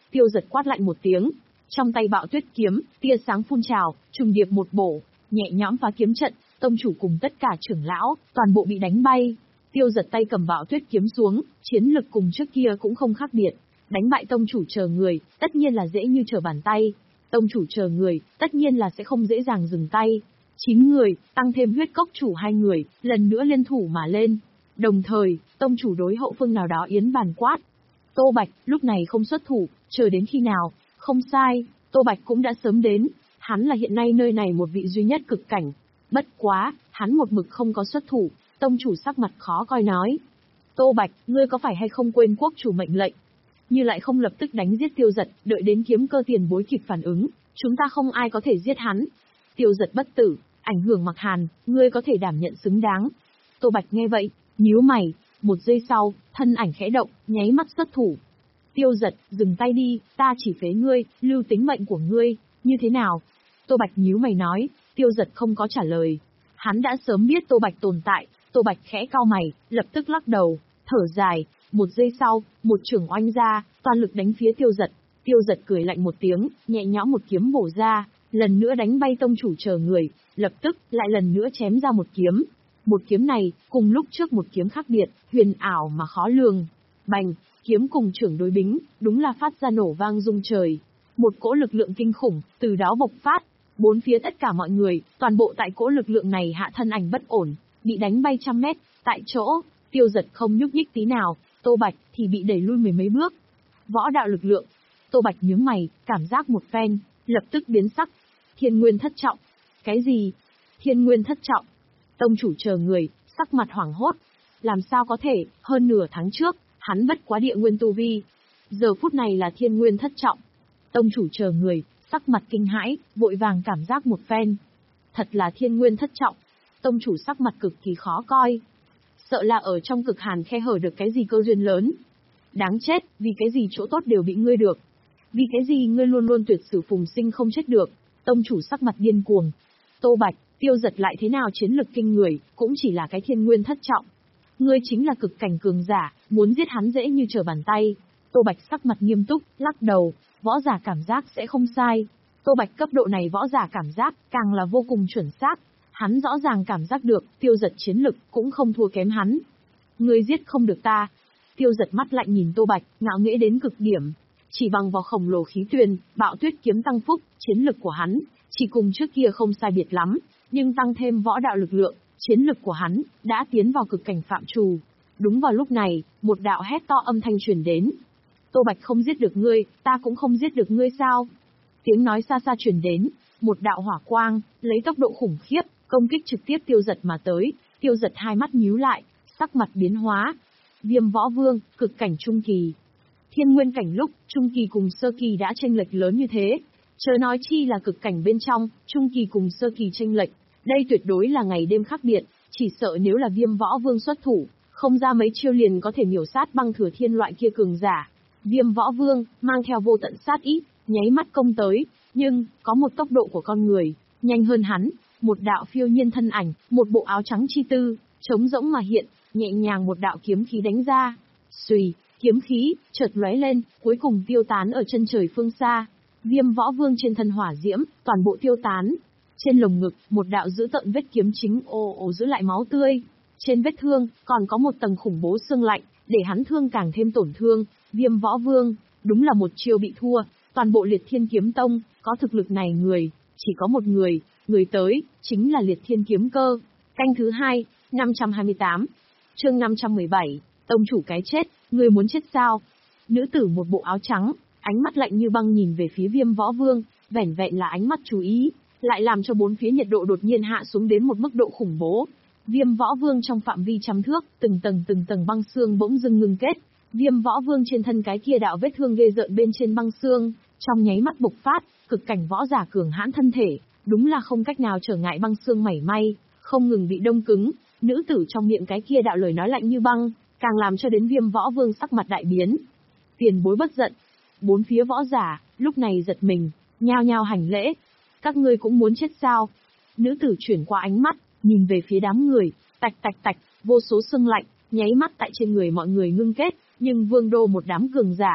Tiêu Giật quát lạnh một tiếng. Trong tay Bạo Tuyết kiếm, tia sáng phun trào, trùng điệp một bổ, nhẹ nhõm phá kiếm trận, tông chủ cùng tất cả trưởng lão, toàn bộ bị đánh bay. Tiêu Giật tay cầm Bạo Tuyết kiếm xuống, chiến lực cùng trước kia cũng không khác biệt. Đánh bại tông chủ chờ người, tất nhiên là dễ như trở bàn tay. Tông chủ chờ người, tất nhiên là sẽ không dễ dàng dừng tay. Chín người, tăng thêm huyết cốc chủ hai người, lần nữa liên thủ mà lên. Đồng thời, tông chủ đối hậu phương nào đó yến bàn quát. Tô Bạch, lúc này không xuất thủ, chờ đến khi nào? Không sai, Tô Bạch cũng đã sớm đến. Hắn là hiện nay nơi này một vị duy nhất cực cảnh. Bất quá, hắn một mực không có xuất thủ, tông chủ sắc mặt khó coi nói. Tô Bạch, ngươi có phải hay không quên quốc chủ mệnh lệnh? Như lại không lập tức đánh giết Tiêu Giật, đợi đến kiếm cơ tiền bối kịp phản ứng, chúng ta không ai có thể giết hắn. Tiêu Giật bất tử, ảnh hưởng Mặc Hàn, ngươi có thể đảm nhận xứng đáng. Tô Bạch nghe vậy, nhíu mày, một giây sau, thân ảnh khẽ động, nháy mắt xuất thủ. Tiêu Giật, dừng tay đi, ta chỉ phế ngươi, lưu tính mệnh của ngươi, như thế nào? Tô Bạch nhíu mày nói. Tiêu Giật không có trả lời. Hắn đã sớm biết Tô Bạch tồn tại. Tô Bạch khẽ cau mày, lập tức lắc đầu, thở dài. Một giây sau, một chưởng oanh ra, toàn lực đánh phía Tiêu Giật. Tiêu Giật cười lạnh một tiếng, nhẹ nhõm một kiếm bổ ra, lần nữa đánh bay tông chủ chờ người, lập tức lại lần nữa chém ra một kiếm. Một kiếm này, cùng lúc trước một kiếm khác biệt, huyền ảo mà khó lường. Bành, kiếm cùng chưởng đối bính, đúng là phát ra nổ vang rung trời. Một cỗ lực lượng kinh khủng, từ đó bộc phát. Bốn phía tất cả mọi người, toàn bộ tại cỗ lực lượng này hạ thân ảnh bất ổn, bị đánh bay trăm mét, tại chỗ, Tiêu Giật không nhúc nhích tí nào, Tô Bạch thì bị đẩy lui mười mấy bước. Võ đạo lực lượng. Tô Bạch nhướng mày, cảm giác một phen, lập tức biến sắc. Thiên nguyên thất trọng. Cái gì? Thiên nguyên thất trọng. Tông chủ chờ người, sắc mặt hoảng hốt. Làm sao có thể, hơn nửa tháng trước, hắn bất quá địa nguyên tu vi. Giờ phút này là thiên nguyên thất trọng. Tông chủ chờ người, sắc mặt kinh hãi, vội vàng cảm giác một phen. Thật là thiên nguyên thất trọng. Tông chủ sắc mặt cực kỳ khó coi. Sợ là ở trong cực hàn khe hở được cái gì cơ duyên lớn. Đáng chết, vì cái gì chỗ tốt đều bị ngươi được. Vì cái gì ngươi luôn luôn tuyệt sử phùng sinh không chết được. Tông chủ sắc mặt điên cuồng. Tô Bạch, Tiêu Giật lại thế nào chiến lực kinh người, cũng chỉ là cái thiên nguyên thất trọng. Ngươi chính là cực cảnh cường giả, muốn giết hắn dễ như trở bàn tay. Tô Bạch sắc mặt nghiêm túc, lắc đầu, võ giả cảm giác sẽ không sai. Tô Bạch cấp độ này võ giả cảm giác, càng là vô cùng chuẩn xác. Hắn rõ ràng cảm giác được, Tiêu Giật chiến lực cũng không thua kém hắn. Ngươi giết không được ta. Tiêu Giật mắt lạnh nhìn Tô Bạch, ngạo nghễ đến cực điểm. Chỉ bằng vào khổng lồ khí tuyền, Bạo Tuyết kiếm tăng phúc, chiến lực của hắn, chỉ cùng trước kia không sai biệt lắm, nhưng tăng thêm võ đạo lực lượng, chiến lực của hắn, đã tiến vào cực cảnh phạm trù. Đúng vào lúc này, một đạo hét to âm thanh truyền đến. Tô Bạch không giết được ngươi, ta cũng không giết được ngươi sao? Tiếng nói xa xa truyền đến, một đạo hỏa quang, lấy tốc độ khủng khiếp, công kích trực tiếp Tiêu Giật mà tới. Tiêu Giật hai mắt nhíu lại, sắc mặt biến hóa. Viêm Võ Vương, cực cảnh trung kỳ. Thiên nguyên cảnh lúc, trung kỳ cùng sơ kỳ đã chênh lệch lớn như thế. Chớ nói chi là cực cảnh bên trong, trung kỳ cùng sơ kỳ chênh lệch. Đây tuyệt đối là ngày đêm khác biệt, chỉ sợ nếu là Viêm Võ Vương xuất thủ, không ra mấy chiêu liền có thể miểu sát Băng Thừa Thiên loại kia cường giả. Viêm Võ Vương, mang theo vô tận sát ý, nháy mắt công tới, nhưng, có một tốc độ của con người, nhanh hơn hắn, một đạo phiêu nhiên thân ảnh, một bộ áo trắng chi tư, trống rỗng mà hiện, nhẹ nhàng một đạo kiếm khí đánh ra. Xùy, kiếm khí, chợt lóe lên, cuối cùng tiêu tán ở chân trời phương xa. Viêm Võ Vương trên thân hỏa diễm, toàn bộ tiêu tán. Trên lồng ngực, một đạo dữ tợn vết kiếm chính ồ ồ giữ lại máu tươi. Trên vết thương, còn có một tầng khủng bố xương lạnh, để hắn thương càng thêm tổn thương. Viêm Võ Vương, đúng là một chiêu bị thua. Toàn bộ Liệt Thiên Kiếm Tông, có thực lực này người, chỉ có một người, người tới, chính là Liệt Thiên Kiếm Cơ. Canh thứ hai, năm trăm hai mươi tám. Chương năm trăm mười bảy, tông chủ cái chết, người muốn chết sao? Nữ tử một bộ áo trắng, ánh mắt lạnh như băng nhìn về phía Viêm Võ Vương, vẻn vẹn là ánh mắt chú ý, lại làm cho bốn phía nhiệt độ đột nhiên hạ xuống đến một mức độ khủng bố. Viêm Võ Vương trong phạm vi trăm thước, từng tầng từng tầng băng xương bỗng dưng ngưng kết. Viêm Võ Vương trên thân cái kia đạo vết thương ghê rợn bên trên băng xương, trong nháy mắt bộc phát, cực cảnh võ giả cường hãn thân thể, đúng là không cách nào trở ngại băng xương mảy may, không ngừng bị đông cứng. Nữ tử trong miệng cái kia đạo lời nói lạnh như băng, càng làm cho đến Viêm Võ Vương sắc mặt đại biến. Tiền bối bất giận. Bốn phía võ giả, lúc này giật mình, nhao nhao hành lễ. Các ngươi cũng muốn chết sao? Nữ tử chuyển qua ánh mắt, nhìn về phía đám người, tạch tạch tạch, vô số sương lạnh, nháy mắt tại trên người mọi người ngưng kết, nhưng Vương Đô một đám cường giả,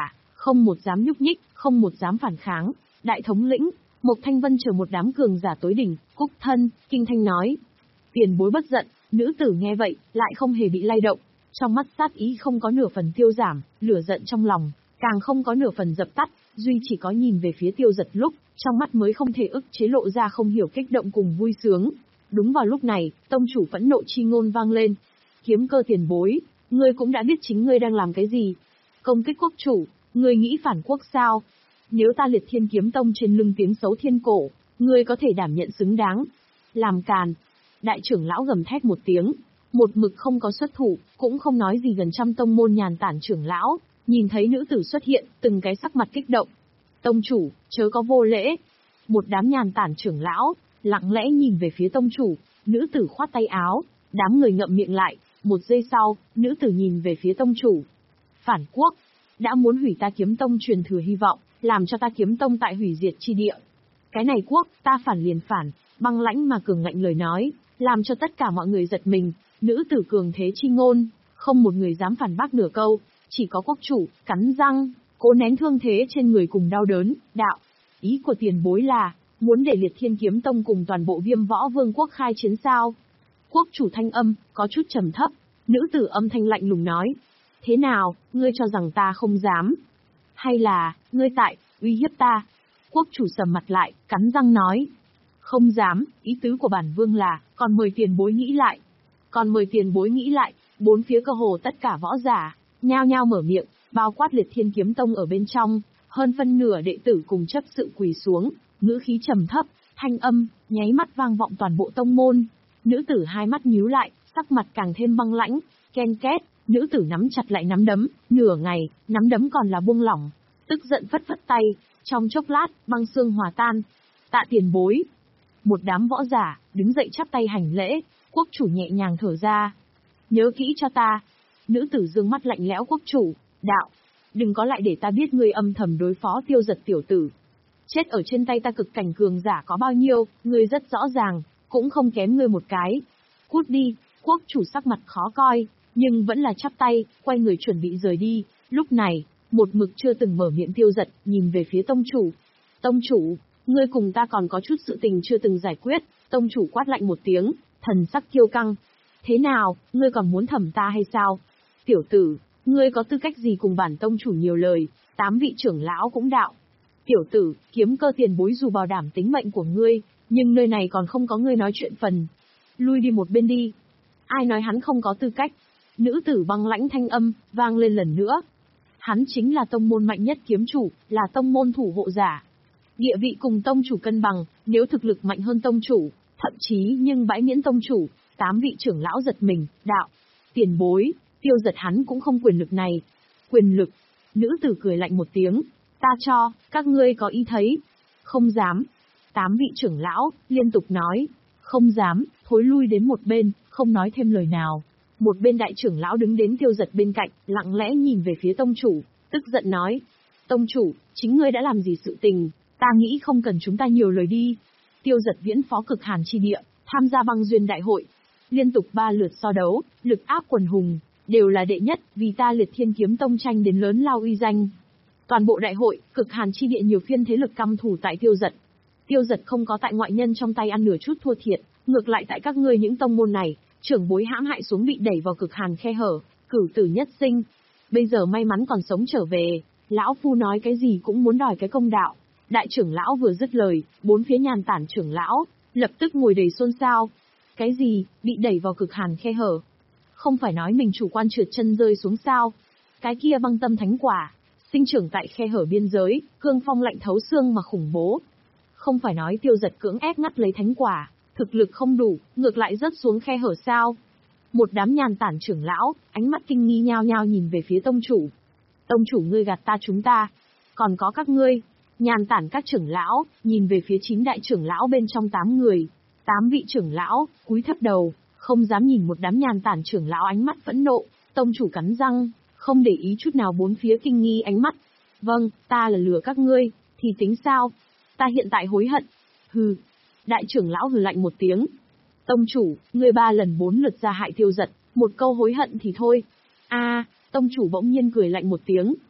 Không một dám nhúc nhích, không một dám phản kháng. Đại thống lĩnh, Mộc Thanh Vân chờ một đám cường giả tối đỉnh, Cúc Thân, Kinh Thanh nói. Tiền bối bất giận, nữ tử nghe vậy, lại không hề bị lay động. Trong mắt sát ý không có nửa phần tiêu giảm, lửa giận trong lòng, càng không có nửa phần dập tắt, duy chỉ có nhìn về phía Tiêu Giật lúc, trong mắt mới không thể ức chế lộ ra không hiểu kích động cùng vui sướng. Đúng vào lúc này, tông chủ phẫn nộ chi ngôn vang lên. Kiếm Cơ tiền bối, ngươi cũng đã biết chính ngươi đang làm cái gì. Công kích quốc chủ, ngươi nghĩ phản quốc sao? Nếu ta Liệt Thiên Kiếm Tông trên lưng tiếng xấu thiên cổ, ngươi có thể đảm nhận xứng đáng. Làm càn. Đại trưởng lão gầm thét một tiếng, một mực không có xuất thủ, cũng không nói gì. Gần trăm tông môn nhàn tản trưởng lão, nhìn thấy nữ tử xuất hiện, từng cái sắc mặt kích động. Tông chủ, chớ có vô lễ. Một đám nhàn tản trưởng lão, lặng lẽ nhìn về phía tông chủ, nữ tử khoát tay áo, đám người ngậm miệng lại, một giây sau, nữ tử nhìn về phía tông chủ. Phản quốc, đã muốn hủy ta Kiếm Tông truyền thừa hy vọng, làm cho ta Kiếm Tông tại hủy diệt chi địa. Cái này quốc, ta phản liền phản, băng lãnh mà cường ngạnh lời nói, làm cho tất cả mọi người giật mình. Nữ tử cường thế chi ngôn, không một người dám phản bác nửa câu, chỉ có quốc chủ, cắn răng, cố nén thương thế trên người cùng đau đớn, đạo. Ý của tiền bối là, muốn để Liệt Thiên Kiếm Tông cùng toàn bộ Viêm Võ Vương quốc khai chiến sao? Quốc chủ thanh âm, có chút trầm thấp, nữ tử âm thanh lạnh lùng nói. Thế nào, ngươi cho rằng ta không dám? Hay là, ngươi tại, uy hiếp ta? Quốc chủ sầm mặt lại, cắn răng nói. Không dám, ý tứ của bản vương là, còn mời tiền bối nghĩ lại. Còn mời tiền bối nghĩ lại, bốn phía cơ hồ tất cả võ giả, nhao nhao mở miệng, bao quát Liệt Thiên Kiếm Tông ở bên trong, hơn phân nửa đệ tử cùng chấp sự quỳ xuống, ngữ khí trầm thấp, thanh âm, nháy mắt vang vọng toàn bộ tông môn. Nữ tử hai mắt nhíu lại, sắc mặt càng thêm băng lãnh, ken két, nữ tử nắm chặt lại nắm đấm, nửa ngày, nắm đấm còn là buông lỏng, tức giận phất phất tay, trong chốc lát, băng xương hòa tan. Tạ tiền bối. Một đám võ giả, đứng dậy chắp tay hành lễ, quốc chủ nhẹ nhàng thở ra. Nhớ kỹ cho ta. Nữ tử dương mắt lạnh lẽo quốc chủ, đạo. Đừng có lại để ta biết ngươi âm thầm đối phó Tiêu Giật tiểu tử. Chết ở trên tay ta cực cảnh cường giả có bao nhiêu, ngươi rất rõ ràng, cũng không kém ngươi một cái. Cút đi, quốc chủ sắc mặt khó coi, nhưng vẫn là chắp tay, quay người chuẩn bị rời đi. Lúc này, một mực chưa từng mở miệng Tiêu Giật, nhìn về phía tông chủ. Tông chủ, ngươi cùng ta còn có chút sự tình chưa từng giải quyết. Tông chủ quát lạnh một tiếng, thần sắc kiêu căng. Thế nào, ngươi còn muốn thẩm ta hay sao? Tiểu tử, ngươi có tư cách gì cùng bản tông chủ nhiều lời? Tám vị trưởng lão cũng đạo. Tiểu tử, Kiếm Cơ tiền bối dù bảo đảm tính mệnh của ngươi, nhưng nơi này còn không có ngươi nói chuyện phần. Lui đi một bên đi. Ai nói hắn không có tư cách? Nữ tử băng lãnh thanh âm, vang lên lần nữa. Hắn chính là tông môn mạnh nhất kiếm chủ, là tông môn thủ hộ giả. Địa vị cùng tông chủ cân bằng, nếu thực lực mạnh hơn tông chủ, thậm chí nhưng bãi miễn tông chủ, tám vị trưởng lão giật mình, đạo. Tiền bối, Tiêu Giật hắn cũng không quyền lực này. Quyền lực. Nữ tử cười lạnh một tiếng. Ta cho, các ngươi có ý thấy. Không dám. Tám vị trưởng lão, liên tục nói. Không dám, thối lui đến một bên, không nói thêm lời nào. Một bên đại trưởng lão đứng đến Tiêu Giật bên cạnh, lặng lẽ nhìn về phía tông chủ, tức giận nói. Tông chủ, chính ngươi đã làm gì sự tình, ta nghĩ không cần chúng ta nhiều lời đi. Tiêu Giật viễn phó cực hàn chi địa, tham gia băng duyên đại hội. Liên tục ba lượt so đấu, lực áp quần hùng, đều là đệ nhất, vì ta Liệt Thiên Kiếm Tông tranh đến lớn lao uy danh. Toàn bộ đại hội, cực hàn chi địa nhiều phiên thế lực căm thù tại Tiêu Giật. Tiêu Giật không có tại ngoại nhân trong tay ăn nửa chút thua thiệt, ngược lại tại các ngươi những tông môn này, trưởng bối hãm hại xuống bị đẩy vào cực hàn khe hở, cửu tử nhất sinh. Bây giờ may mắn còn sống trở về, lão phu nói cái gì cũng muốn đòi cái công đạo. Đại trưởng lão vừa dứt lời, bốn phía nhàn tản trưởng lão, lập tức ngồi đầy xôn xao. Cái gì, bị đẩy vào cực hàn khe hở? Không phải nói mình chủ quan trượt chân rơi xuống sao? Cái kia băng tâm thánh quả, sinh trưởng tại khe hở biên giới, cương phong lạnh thấu xương mà khủng bố. Không phải nói Tiêu Giật cưỡng ép ngắt lấy thánh quả, thực lực không đủ, ngược lại rớt xuống khe hở sao? Một đám nhàn tản trưởng lão, ánh mắt kinh nghi nhao nhao nhìn về phía tông chủ. Tông chủ ngươi gạt ta chúng ta, còn có các ngươi. Nhàn tản các trưởng lão, nhìn về phía chín đại trưởng lão bên trong tám người. Tám vị trưởng lão, cúi thấp đầu, không dám nhìn một đám nhàn tản trưởng lão ánh mắt phẫn nộ. Tông chủ cắn răng, không để ý chút nào bốn phía kinh nghi ánh mắt. Vâng, ta là lừa các ngươi, thì tính sao? Ta hiện tại hối hận. Hừ. Đại trưởng lão hừ lạnh một tiếng. Tông chủ, ngươi ba lần bốn lượt ra hại Tiêu Giật, một câu hối hận thì thôi. A, à, tông chủ bỗng nhiên cười lạnh một tiếng.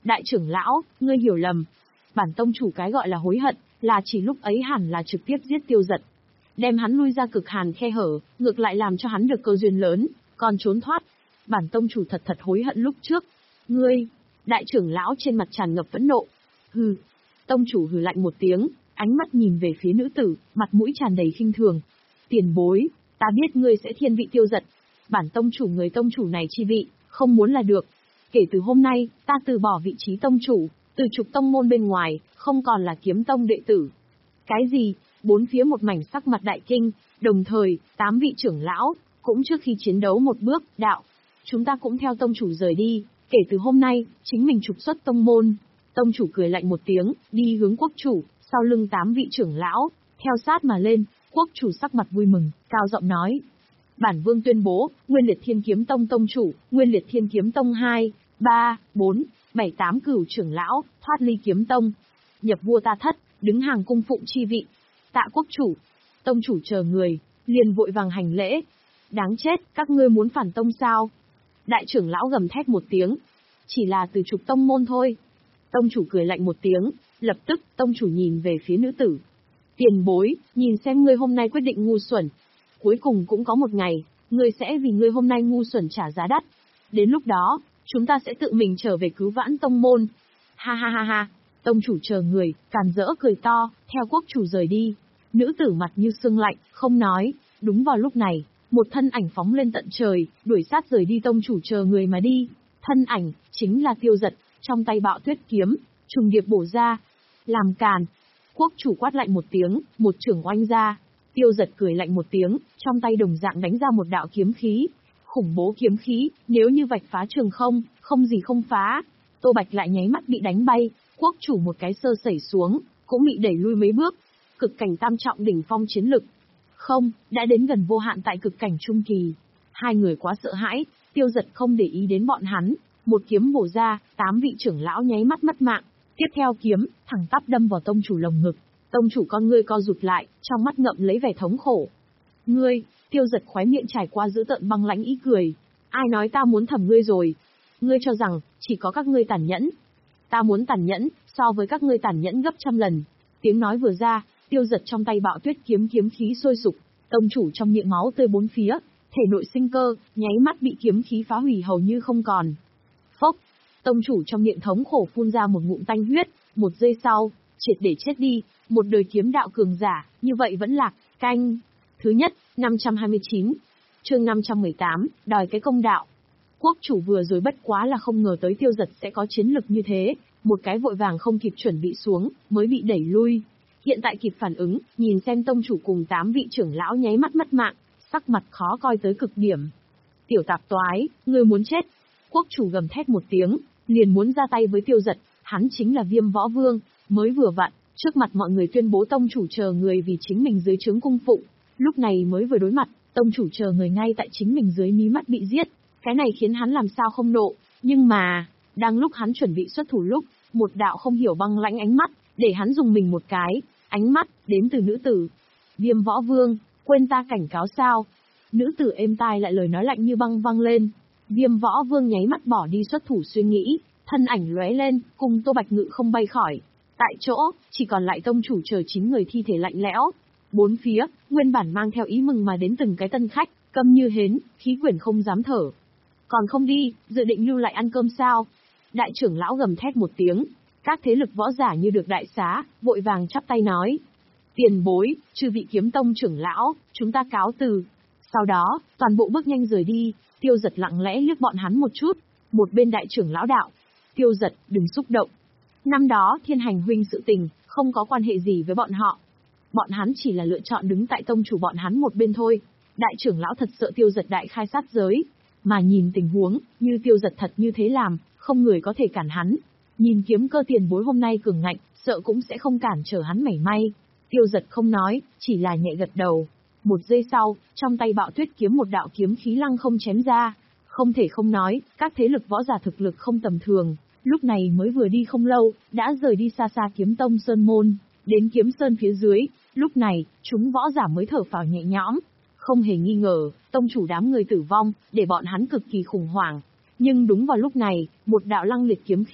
Đại trưởng lão, ngươi hiểu lầm. Bản tông chủ cái gọi là hối hận, là chỉ lúc ấy hẳn là trực tiếp giết Tiêu Dật. Đem hắn lui ra cực hàn khe hở, ngược lại làm cho hắn được cơ duyên lớn, còn trốn thoát. Bản tông chủ thật thật hối hận lúc trước. Ngươi, đại trưởng lão trên mặt tràn ngập phẫn nộ. Hừ. Tông chủ hừ lạnh một tiếng, ánh mắt nhìn về phía nữ tử, mặt mũi tràn đầy khinh thường. Tiền bối, ta biết ngươi sẽ thiên vị Tiêu Dật. Bản tông chủ người tông chủ này chi vị, không muốn là được. Kể từ hôm nay, ta từ bỏ vị trí tông chủ, từ trục tông môn bên ngoài, không còn là kiếm tông đệ tử. Cái gì? Bốn phía một mảnh sắc mặt đại kinh, đồng thời, tám vị trưởng lão, cũng trước khi chiến đấu một bước, đạo. Chúng ta cũng theo tông chủ rời đi, kể từ hôm nay, chính mình trục xuất tông môn. Tông chủ cười lạnh một tiếng, đi hướng quốc chủ, sau lưng tám vị trưởng lão, theo sát mà lên, quốc chủ sắc mặt vui mừng, cao giọng nói. Bản vương tuyên bố, Nguyên Liệt Thiên Kiếm Tông tông chủ, Nguyên Liệt Thiên Kiếm Tông hai, ba, bốn, bảy tám cửu trưởng lão, thoát ly kiếm tông. Nhập vua ta thất, đứng hàng cung phụng chi vị. Tạ quốc chủ, tông chủ chờ người, liền vội vàng hành lễ. Đáng chết, các ngươi muốn phản tông sao? Đại trưởng lão gầm thét một tiếng. Chỉ là từ trục tông môn thôi. Tông chủ cười lạnh một tiếng, lập tức, tông chủ nhìn về phía nữ tử. Tiền bối, nhìn xem ngươi hôm nay quyết định ngu xuẩn. Cuối cùng cũng có một ngày, ngươi sẽ vì ngươi hôm nay ngu xuẩn trả giá đắt. Đến lúc đó, chúng ta sẽ tự mình trở về cứu vãn tông môn. Ha ha ha ha, tông chủ chờ người, càn rỡ cười to, theo quốc chủ rời đi. Nữ tử mặt như sương lạnh, không nói. Đúng vào lúc này, một thân ảnh phóng lên tận trời, đuổi sát rời đi tông chủ chờ người mà đi. Thân ảnh, chính là Tiêu Dật, trong tay bạo tuyết kiếm, trùng điệp bổ ra. Làm càn. Quốc chủ quát lạnh một tiếng, một chưởng oanh ra. Tiêu Dật cười lạnh một tiếng, trong tay đồng dạng đánh ra một đạo kiếm khí. Khủng bố kiếm khí, nếu như vạch phá trường không, không gì không phá. Tô Bạch lại nháy mắt bị đánh bay, quốc chủ một cái sơ sẩy xuống, cũng bị đẩy lui mấy bước. Cực cảnh tam trọng đỉnh phong chiến lực. Không, đã đến gần vô hạn tại cực cảnh trung kỳ. Hai người quá sợ hãi, Tiêu Dật không để ý đến bọn hắn. Một kiếm bổ ra, tám vị trưởng lão nháy mắt mất mạng. Tiếp theo kiếm, thẳng tắp đâm vào tông chủ lồng ngực. Tông chủ con ngươi co rụt lại, trong mắt ngậm lấy vẻ thống khổ. Ngươi, Tiêu Dật khóe miệng trải qua dữ tợn băng lãnh ý cười. Ai nói ta muốn thẩm ngươi rồi? Ngươi cho rằng, chỉ có các ngươi tàn nhẫn. Ta muốn tàn nhẫn, so với các ngươi tàn nhẫn gấp trăm lần. Tiếng nói vừa ra, Tiêu Dật trong tay bạo tuyết kiếm kiếm khí sôi sục. Tông chủ trong miệng máu tươi bốn phía, thể nội sinh cơ, nháy mắt bị kiếm khí phá hủy hầu như không còn. Phốc, tông chủ trong miệng thống khổ phun ra một ngụm tanh huyết, một giây sau, triệt để chết đi, một đời kiếm đạo cường giả, như vậy vẫn lạc, canh. Thứ nhất, năm trăm hai mươi chín. Chương năm trăm mười tám, đòi cái công đạo. Quốc chủ vừa rồi bất quá là không ngờ tới Tiêu Dật sẽ có chiến lực như thế, một cái vội vàng không kịp chuẩn bị xuống, mới bị đẩy lui. Hiện tại kịp phản ứng, nhìn xem tông chủ cùng tám vị trưởng lão nháy mắt mất mạng, sắc mặt khó coi tới cực điểm. Tiểu tạp toái, ngươi muốn chết. Quốc chủ gầm thét một tiếng, liền muốn ra tay với Tiêu Dật, hắn chính là Viêm Võ Vương, mới vừa vặn, trước mặt mọi người tuyên bố tông chủ chờ người vì chính mình dưới trướng cung phụng, lúc này mới vừa đối mặt, tông chủ chờ người ngay tại chính mình dưới mí mắt bị giết, cái này khiến hắn làm sao không nộ, nhưng mà, đang lúc hắn chuẩn bị xuất thủ lúc, một đạo không hiểu băng lãnh ánh mắt, để hắn dùng mình một cái, ánh mắt, đến từ nữ tử. Viêm Võ Vương, quên ta cảnh cáo sao? Nữ tử êm tai lại lời nói lạnh như băng vang lên. Viêm Võ Vương nháy mắt bỏ đi xuất thủ suy nghĩ, thân ảnh lóe lên, cùng Tô Bạch ngự không bay khỏi. Tại chỗ, chỉ còn lại tông chủ chờ chín người thi thể lạnh lẽo. Bốn phía, nguyên bản mang theo ý mừng mà đến từng cái tân khách, câm như hến, khí quyển không dám thở. Còn không đi, dự định lưu lại ăn cơm sao? Đại trưởng lão gầm thét một tiếng, các thế lực võ giả như được đại xá, vội vàng chắp tay nói. Tiền bối, chư vị kiếm tông trưởng lão, chúng ta cáo từ. Sau đó, toàn bộ bước nhanh rời đi, Tiêu Dật lặng lẽ liếc bọn hắn một chút. Một bên đại trưởng lão đạo. Tiêu Dật, đừng xúc động. Năm đó, Thiên Hành huynh sự tình, không có quan hệ gì với bọn họ. Bọn hắn chỉ là lựa chọn đứng tại tông chủ bọn hắn một bên thôi. Đại trưởng lão thật sợ Tiêu Dật đại khai sát giới. Mà nhìn tình huống, như Tiêu Dật thật như thế làm, không người có thể cản hắn. Nhìn kiếm cơ tiền bối hôm nay cường ngạnh, sợ cũng sẽ không cản trở hắn mảy may. Tiêu Dật không nói, chỉ là nhẹ gật đầu. Một giây sau, trong tay bạo tuyết kiếm một đạo kiếm khí lăng không chém ra. Không thể không nói, các thế lực võ giả thực lực không tầm thường. Lúc này mới vừa đi không lâu, đã rời đi xa xa kiếm tông Sơn Môn, đến kiếm sơn phía dưới. Lúc này, chúng võ giả mới thở phào nhẹ nhõm. Không hề nghi ngờ, tông chủ đám người tử vong, để bọn hắn cực kỳ khủng hoảng. Nhưng đúng vào lúc này, một đạo lăng liệt kiếm khí,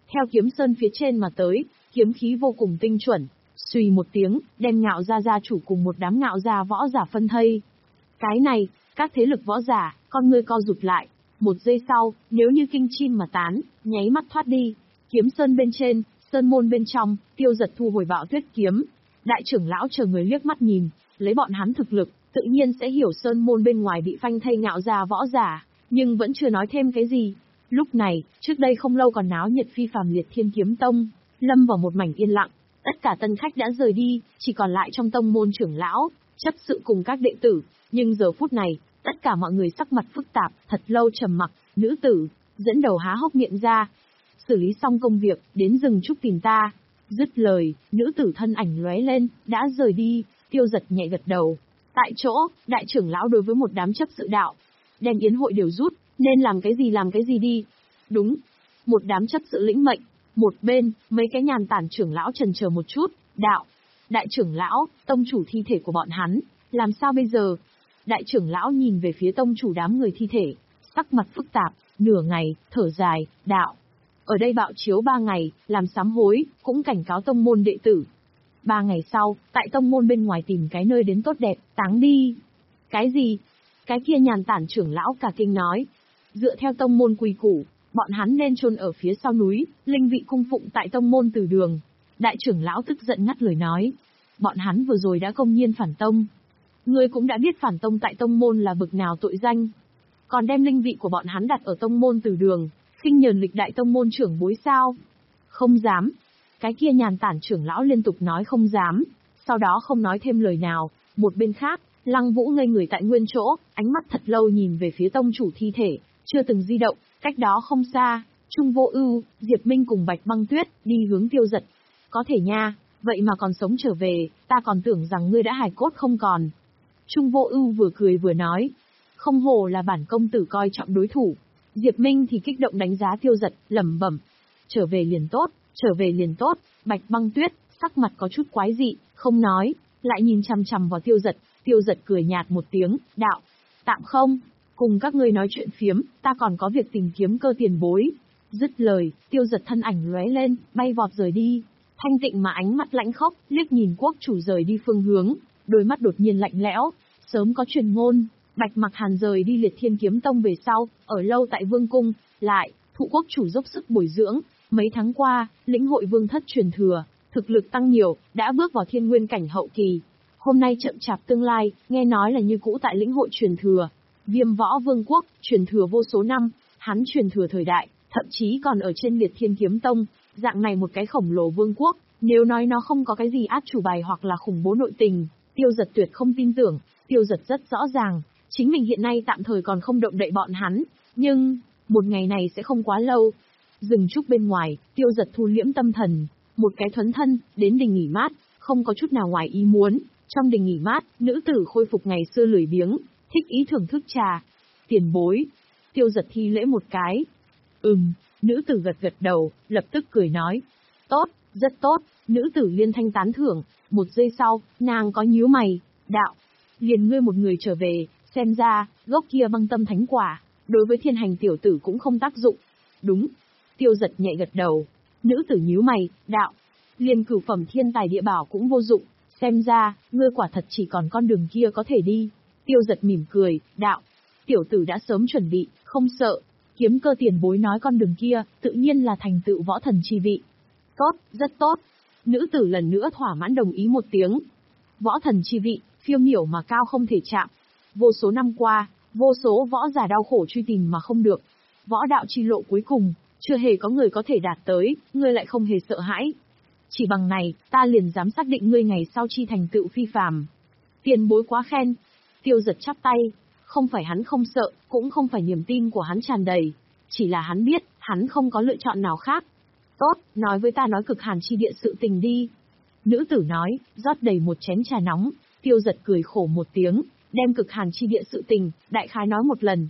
theo kiếm sơn phía trên mà tới, kiếm khí vô cùng tinh chuẩn. Xùy một tiếng, đem Ngạo gia gia chủ cùng một đám Ngạo gia võ giả phân thây. Cái này, các thế lực võ giả, con ngươi co rụt lại. Một giây sau, nếu như kinh chim mà tán, nháy mắt thoát đi. Kiếm sơn bên trên, sơn môn bên trong, Tiêu Dật thu hồi Bạo Tuyết kiếm. Đại trưởng lão chờ người liếc mắt nhìn, lấy bọn hắn thực lực, tự nhiên sẽ hiểu sơn môn bên ngoài bị phanh thây Ngạo gia võ giả, nhưng vẫn chưa nói thêm cái gì. Lúc này, trước đây không lâu còn náo nhiệt phi phàm Liệt Thiên Kiếm Tông, lâm vào một mảnh yên lặng. Tất cả tân khách đã rời đi, chỉ còn lại trong tông môn trưởng lão, chấp sự cùng các đệ tử. Nhưng giờ phút này, tất cả mọi người sắc mặt phức tạp, thật lâu trầm mặc. Nữ tử dẫn đầu há hốc miệng ra. Xử lý xong công việc, đến rừng trúc tìm ta. Dứt lời, nữ tử thân ảnh lóe lên, đã rời đi. Tiêu Dật nhẹ gật đầu. Tại chỗ, đại trưởng lão đối với một đám chấp sự đạo, đem yến hội đều rút, nên làm cái gì làm cái gì đi. Đúng, một đám chấp sự lĩnh mệnh. Một bên, mấy cái nhàn tản trưởng lão chần chờ một chút, đạo. Đại trưởng lão, tông chủ thi thể của bọn hắn, làm sao bây giờ? Đại trưởng lão nhìn về phía tông chủ đám người thi thể, sắc mặt phức tạp, nửa ngày, thở dài, đạo. Ở đây bạo chiếu ba ngày, làm sám hối, cũng cảnh cáo tông môn đệ tử. Ba ngày sau, tại tông môn bên ngoài tìm cái nơi đến tốt đẹp, táng đi. Cái gì? Cái kia nhàn tản trưởng lão cả kinh nói. Dựa theo tông môn quy củ, bọn hắn nên chôn ở phía sau núi, linh vị cung phụng tại tông môn từ đường. Đại trưởng lão tức giận ngắt lời nói. Bọn hắn vừa rồi đã công nhiên phản tông. Ngươi cũng đã biết phản tông tại tông môn là bực nào tội danh. Còn đem linh vị của bọn hắn đặt ở tông môn từ đường, khinh nhờn lịch đại tông môn trưởng bối sao? Không dám. Cái kia nhàn tản trưởng lão liên tục nói không dám, sau đó không nói thêm lời nào. Một bên khác, Lăng Vũ ngây người tại nguyên chỗ, ánh mắt thật lâu nhìn về phía tông chủ thi thể, chưa từng di động. Cách đó không xa, Trung Vô Ưu, Diệp Minh cùng Bạch Băng Tuyết đi hướng Tiêu Dật. Có thể nha, vậy mà còn sống trở về, ta còn tưởng rằng ngươi đã hài cốt không còn. Trung Vô Ưu vừa cười vừa nói, không hổ là bản công tử coi trọng đối thủ. Diệp Minh thì kích động đánh giá Tiêu Dật, lẩm bẩm, trở về liền tốt, trở về liền tốt. Bạch Băng Tuyết sắc mặt có chút quái dị, không nói, lại nhìn chằm chằm vào Tiêu Dật. Tiêu Dật cười nhạt một tiếng, đạo, tạm không, cùng các ngươi nói chuyện phiếm, ta còn có việc tìm kiếm Cơ tiền bối. Dứt lời, Tiêu Dật thân ảnh lóe lên, bay vọt rời đi. Thanh Tịnh mà ánh mắt lãnh khốc, liếc nhìn quốc chủ rời đi phương hướng, đôi mắt đột nhiên lạnh lẽo. Sớm có truyền ngôn, Bạch Mặc Hàn rời đi Liệt Thiên Kiếm Tông về sau, ở lâu tại Vương cung, lại thụ quốc chủ dốc sức bồi dưỡng. Mấy tháng qua, lĩnh hội vương thất truyền thừa, thực lực tăng nhiều, đã bước vào thiên nguyên cảnh hậu kỳ. Hôm nay chậm chạp tương lai, nghe nói là như cũ tại lĩnh hội truyền thừa. Viêm Võ Vương quốc, truyền thừa vô số năm, hắn truyền thừa thời đại, thậm chí còn ở trên Liệt Thiên Kiếm Tông, dạng này một cái khổng lồ vương quốc, nếu nói nó không có cái gì át chủ bài hoặc là khủng bố nội tình, Tiêu Dật tuyệt không tin tưởng. Tiêu Dật rất rõ ràng, chính mình hiện nay tạm thời còn không động đậy bọn hắn, nhưng một ngày này sẽ không quá lâu. Rừng trúc bên ngoài, Tiêu Dật thu liễm tâm thần, một cái thuấn thân, đến đình nghỉ mát, không có chút nào ngoài ý muốn. Trong đình nghỉ mát, nữ tử khôi phục ngày xưa lười biếng, thích ý thưởng thức trà. Tiền bối. Tiêu Dật thi lễ một cái. Ừm, nữ tử gật gật đầu, lập tức cười nói. Tốt, rất tốt, nữ tử liên thanh tán thưởng. Một giây sau, nàng có nhíu mày, đạo. Liền ngươi một người trở về, xem ra, gốc kia băng tâm thánh quả, đối với thiên hành tiểu tử cũng không tác dụng. Đúng. Tiêu Dật nhẹ gật đầu. Nữ tử nhíu mày, đạo. Liền cửu phẩm thiên tài địa bảo cũng vô dụng, xem ra, ngươi quả thật chỉ còn con đường kia có thể đi. Tiêu Dật mỉm cười, đạo. Tiểu tử đã sớm chuẩn bị, không sợ. Kiếm Cơ tiền bối nói con đường kia, tự nhiên là thành tựu võ thần chi vị. Tốt, rất tốt. Nữ tử lần nữa thỏa mãn đồng ý một tiếng. Võ thần chi vị, phiêu miểu mà cao không thể chạm. Vô số năm qua, vô số võ giả đau khổ truy tìm mà không được. Võ đạo chi lộ cuối cùng, chưa hề có người có thể đạt tới, ngươi lại không hề sợ hãi. Chỉ bằng này, ta liền dám xác định ngươi ngày sau chi thành tựu phi phàm. Tiền bối quá khen. Tiêu Dật chắp tay, không phải hắn không sợ, cũng không phải niềm tin của hắn tràn đầy, chỉ là hắn biết, hắn không có lựa chọn nào khác. Tốt, nói với ta nói cực hàn chi địa sự tình đi. Nữ tử nói, rót đầy một chén trà nóng. Tiêu Dật cười khổ một tiếng, đem cực hàn chi địa sự tình, đại khái nói một lần.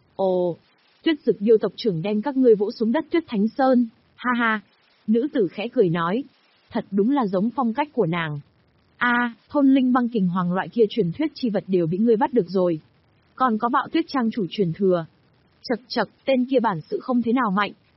Ồ, Tuyết Dực Điêu tộc trưởng đem các ngươi vỗ xuống đất Tuyết Thánh Sơn, ha ha. Nữ tử khẽ cười nói, thật đúng là giống phong cách của nàng. A, à, thôn linh băng kình hoàng loại kia truyền thuyết chi vật đều bị ngươi bắt được rồi. Còn có Bạo Tuyết trang chủ truyền thừa. Chậc chậc, tên kia bản sự không thế nào mạnh,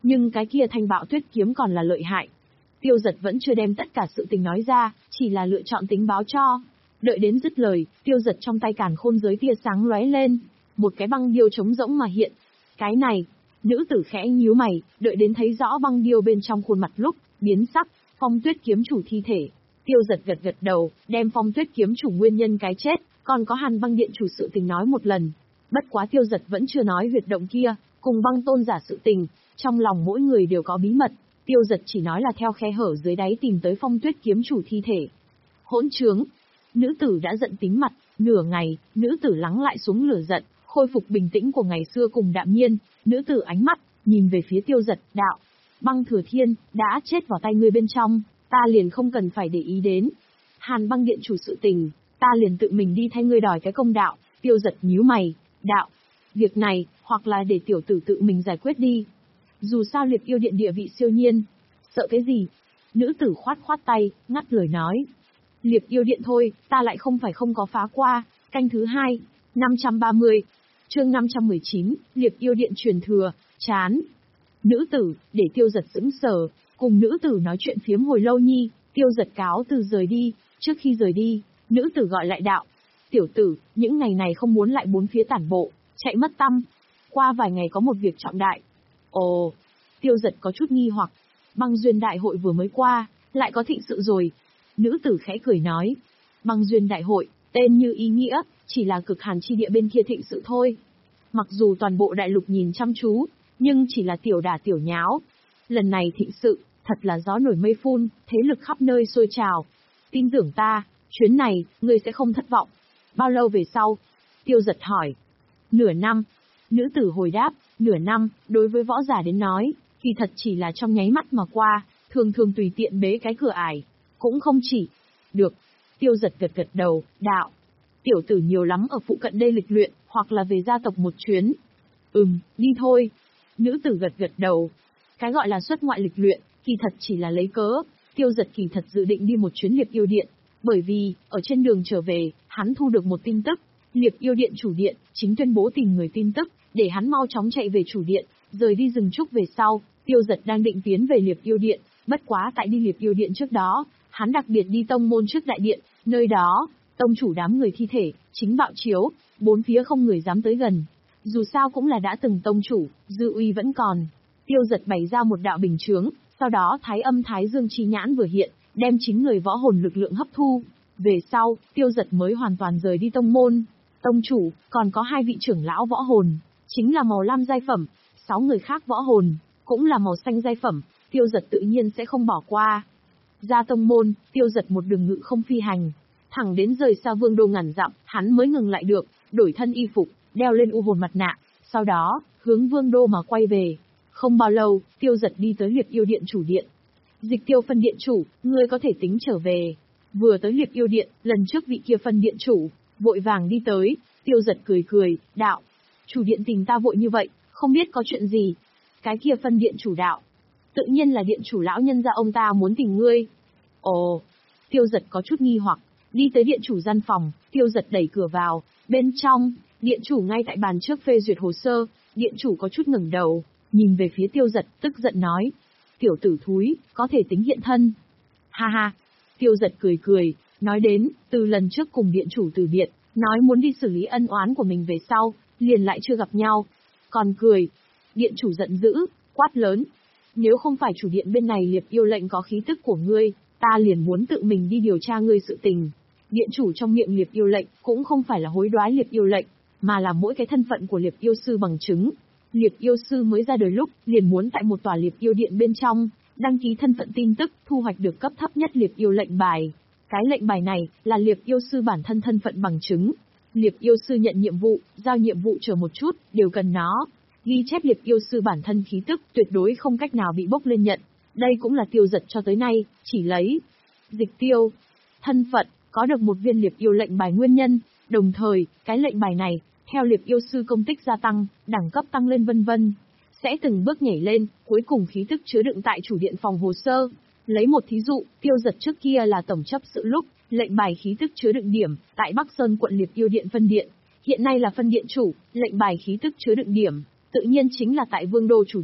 Nhưng cái kia thanh bạo tuyết kiếm còn là lợi hại. Tiêu Dật vẫn chưa đem tất cả sự tình nói ra, chỉ là lựa chọn tính báo cho. Đợi đến dứt lời, Tiêu Dật trong tay càn khôn giới tia sáng lóe lên, một cái băng điêu trống rỗng mà hiện. Cái này, nữ tử khẽ nhíu mày, đợi đến thấy rõ băng điêu bên trong khuôn mặt lúc biến sắc, Phong Tuyết kiếm chủ thi thể. Tiêu Dật gật gật đầu, đem Phong Tuyết kiếm chủ nguyên nhân cái chết, còn có Hàn Băng điện chủ sự tình nói một lần. Bất quá Tiêu Dật vẫn chưa nói huyệt động kia, cùng băng tôn giả sự tình, trong lòng mỗi người đều có bí mật. Tiêu Dật chỉ nói là theo khe hở dưới đáy tìm tới Phong Tuyết kiếm chủ thi thể. Hỗn trướng! Nữ tử đã giận tím mặt, nửa ngày, nữ tử lắng lại xuống lửa giận, khôi phục bình tĩnh của ngày xưa cùng đạm nhiên, nữ tử ánh mắt, nhìn về phía Tiêu Dật, đạo. Băng Thừa Thiên, đã chết vào tay ngươi bên trong, ta liền không cần phải để ý đến. Hàn Băng điện chủ sự tình, ta liền tự mình đi thay ngươi đòi cái công đạo. Tiêu Dật nhíu mày, đạo. Việc này, hoặc là để tiểu tử tự mình giải quyết đi. Dù sao Liệp Yêu điện địa vị siêu nhiên. Sợ cái gì? Nữ tử khoát khoát tay, ngắt lời nói. Liệp Yêu điện thôi, ta lại không phải không có phá qua. Canh thứ hai, năm trăm ba mươi. Chương năm trăm mười chín, Liệp Yêu điện truyền thừa, chán. Nữ tử, để Tiêu Dật sững sờ, cùng nữ tử nói chuyện phiếm hồi lâu nhi, Tiêu Dật cáo từ rời đi. Trước khi rời đi, nữ tử gọi lại đạo. Tiểu tử, những ngày này không muốn lại bốn phía tản bộ, chạy mất tăm. Qua vài ngày có một việc trọng đại. Ồ, Tiêu Dật có chút nghi hoặc. Băng duyên đại hội vừa mới qua, lại có thịnh sự rồi. Nữ tử khẽ cười nói. Băng duyên đại hội, tên như ý nghĩa, chỉ là cực hàn chi địa bên kia thịnh sự thôi. Mặc dù toàn bộ đại lục nhìn chăm chú, nhưng chỉ là tiểu đả tiểu nháo. Lần này thịnh sự, thật là gió nổi mây phun, thế lực khắp nơi sôi trào. Tin tưởng ta, chuyến này, ngươi sẽ không thất vọng. Bao lâu về sau? Tiêu Dật hỏi. Nửa năm. Nữ tử hồi đáp, nửa năm, đối với võ giả đến nói, kỳ thật chỉ là trong nháy mắt mà qua, thường thường tùy tiện bế cái cửa ải. Cũng không chỉ. Được. Tiêu Dật gật gật đầu, đạo. Tiểu tử nhiều lắm ở phụ cận đây lịch luyện, hoặc là về gia tộc một chuyến. Ừm, đi thôi. Nữ tử gật gật đầu. Cái gọi là xuất ngoại lịch luyện, kỳ thật chỉ là lấy cớ. Tiêu Dật kỳ thật dự định đi một chuyến Liệp Yêu điện, bởi vì, ở trên đường trở về, hắn thu được một tin tức. Liệp Yêu điện chủ điện, chính tuyên bố tìm người tin tức, để hắn mau chóng chạy về chủ điện, rời đi rừng trúc về sau. Tiêu Dật đang định tiến về Liệp Yêu điện, bất quá tại đi Liệp Yêu điện trước đó, hắn đặc biệt đi tông môn trước đại điện, nơi đó, tông chủ đám người thi thể, chính bạo chiếu, bốn phía không người dám tới gần. Dù sao cũng là đã từng tông chủ, dư uy vẫn còn. Tiêu Dật bày ra một đạo bình chướng, sau đó thái âm thái dương chi nhãn vừa hiện, đem chính người võ hồn lực lượng hấp thu. Về sau, Tiêu Dật mới hoàn toàn rời đi tông môn. Tông chủ, còn có hai vị trưởng lão võ hồn, chính là màu lam giai phẩm, sáu người khác võ hồn, cũng là màu xanh giai phẩm, Tiêu Dật tự nhiên sẽ không bỏ qua. Ra tông môn, Tiêu Dật một đường ngự không phi hành, thẳng đến rời xa Vương đô ngàn dặm, hắn mới ngừng lại được, đổi thân y phục, đeo lên u hồn mặt nạ, sau đó, hướng Vương đô mà quay về. Không bao lâu, Tiêu Dật đi tới Liệp Yêu điện chủ điện. Dịch Tiêu phân điện chủ, ngươi có thể tính trở về. Vừa tới Liệp Yêu điện, lần trước vị kia phân điện chủ, vội vàng đi tới, Tiêu Dật cười cười, đạo. Chủ điện tìm ta vội như vậy, không biết có chuyện gì. Cái kia phân điện chủ đạo. Tự nhiên là điện chủ lão nhân gia ông ta muốn tìm ngươi. Ồ, Tiêu Dật có chút nghi hoặc, đi tới điện chủ gian phòng, Tiêu Dật đẩy cửa vào, bên trong, điện chủ ngay tại bàn trước phê duyệt hồ sơ, điện chủ có chút ngẩng đầu, nhìn về phía Tiêu Dật, tức giận nói. Tiểu tử thúi, có thể tính hiện thân. Ha ha, Tiêu Dật cười cười, nói đến, từ lần trước cùng điện chủ từ biệt, nói muốn đi xử lý ân oán của mình về sau, liền lại chưa gặp nhau. Còn cười, điện chủ giận dữ, quát lớn. Nếu không phải chủ điện bên này Liệp Yêu lệnh có khí tức của ngươi, ta liền muốn tự mình đi điều tra ngươi sự tình. Điện chủ trong miệng Liệp Yêu lệnh cũng không phải là hối đoái Liệp Yêu lệnh, mà là mỗi cái thân phận của Liệp Yêu sư bằng chứng. Liệp Yêu sư mới ra đời lúc, liền muốn tại một tòa Liệp Yêu điện bên trong, đăng ký thân phận tin tức, thu hoạch được cấp thấp nhất Liệp Yêu lệnh bài. Cái lệnh bài này, là Liệp Yêu sư bản thân thân phận bằng chứng. Liệp Yêu sư nhận nhiệm vụ, giao nhiệm vụ chờ một chút, đều cần nó. Ghi chép Liệp Yêu sư bản thân khí tức, tuyệt đối không cách nào bị bốc lên nhận. Đây cũng là Tiêu Dật cho tới nay, chỉ lấy Dịch Tiêu, thân phận, có được một viên Liệp Yêu lệnh bài nguyên nhân, đồng thời, cái lệnh bài này, theo Liệp Yêu sư công tích gia tăng, đẳng cấp tăng lên vân vân, sẽ từng bước nhảy lên, cuối cùng khí tức chứa đựng tại chủ điện phòng hồ sơ. Lấy một thí dụ, Tiêu Dật trước kia là tổng chấp sự lúc, lệnh bài khí tức chứa đựng điểm, tại Bắc Sơn quận Liệp Yêu điện phân điện, hiện nay là phân điện chủ, lệnh bài khí tức chứa đựng điểm, tự nhiên chính là tại Vương đô chủ điện,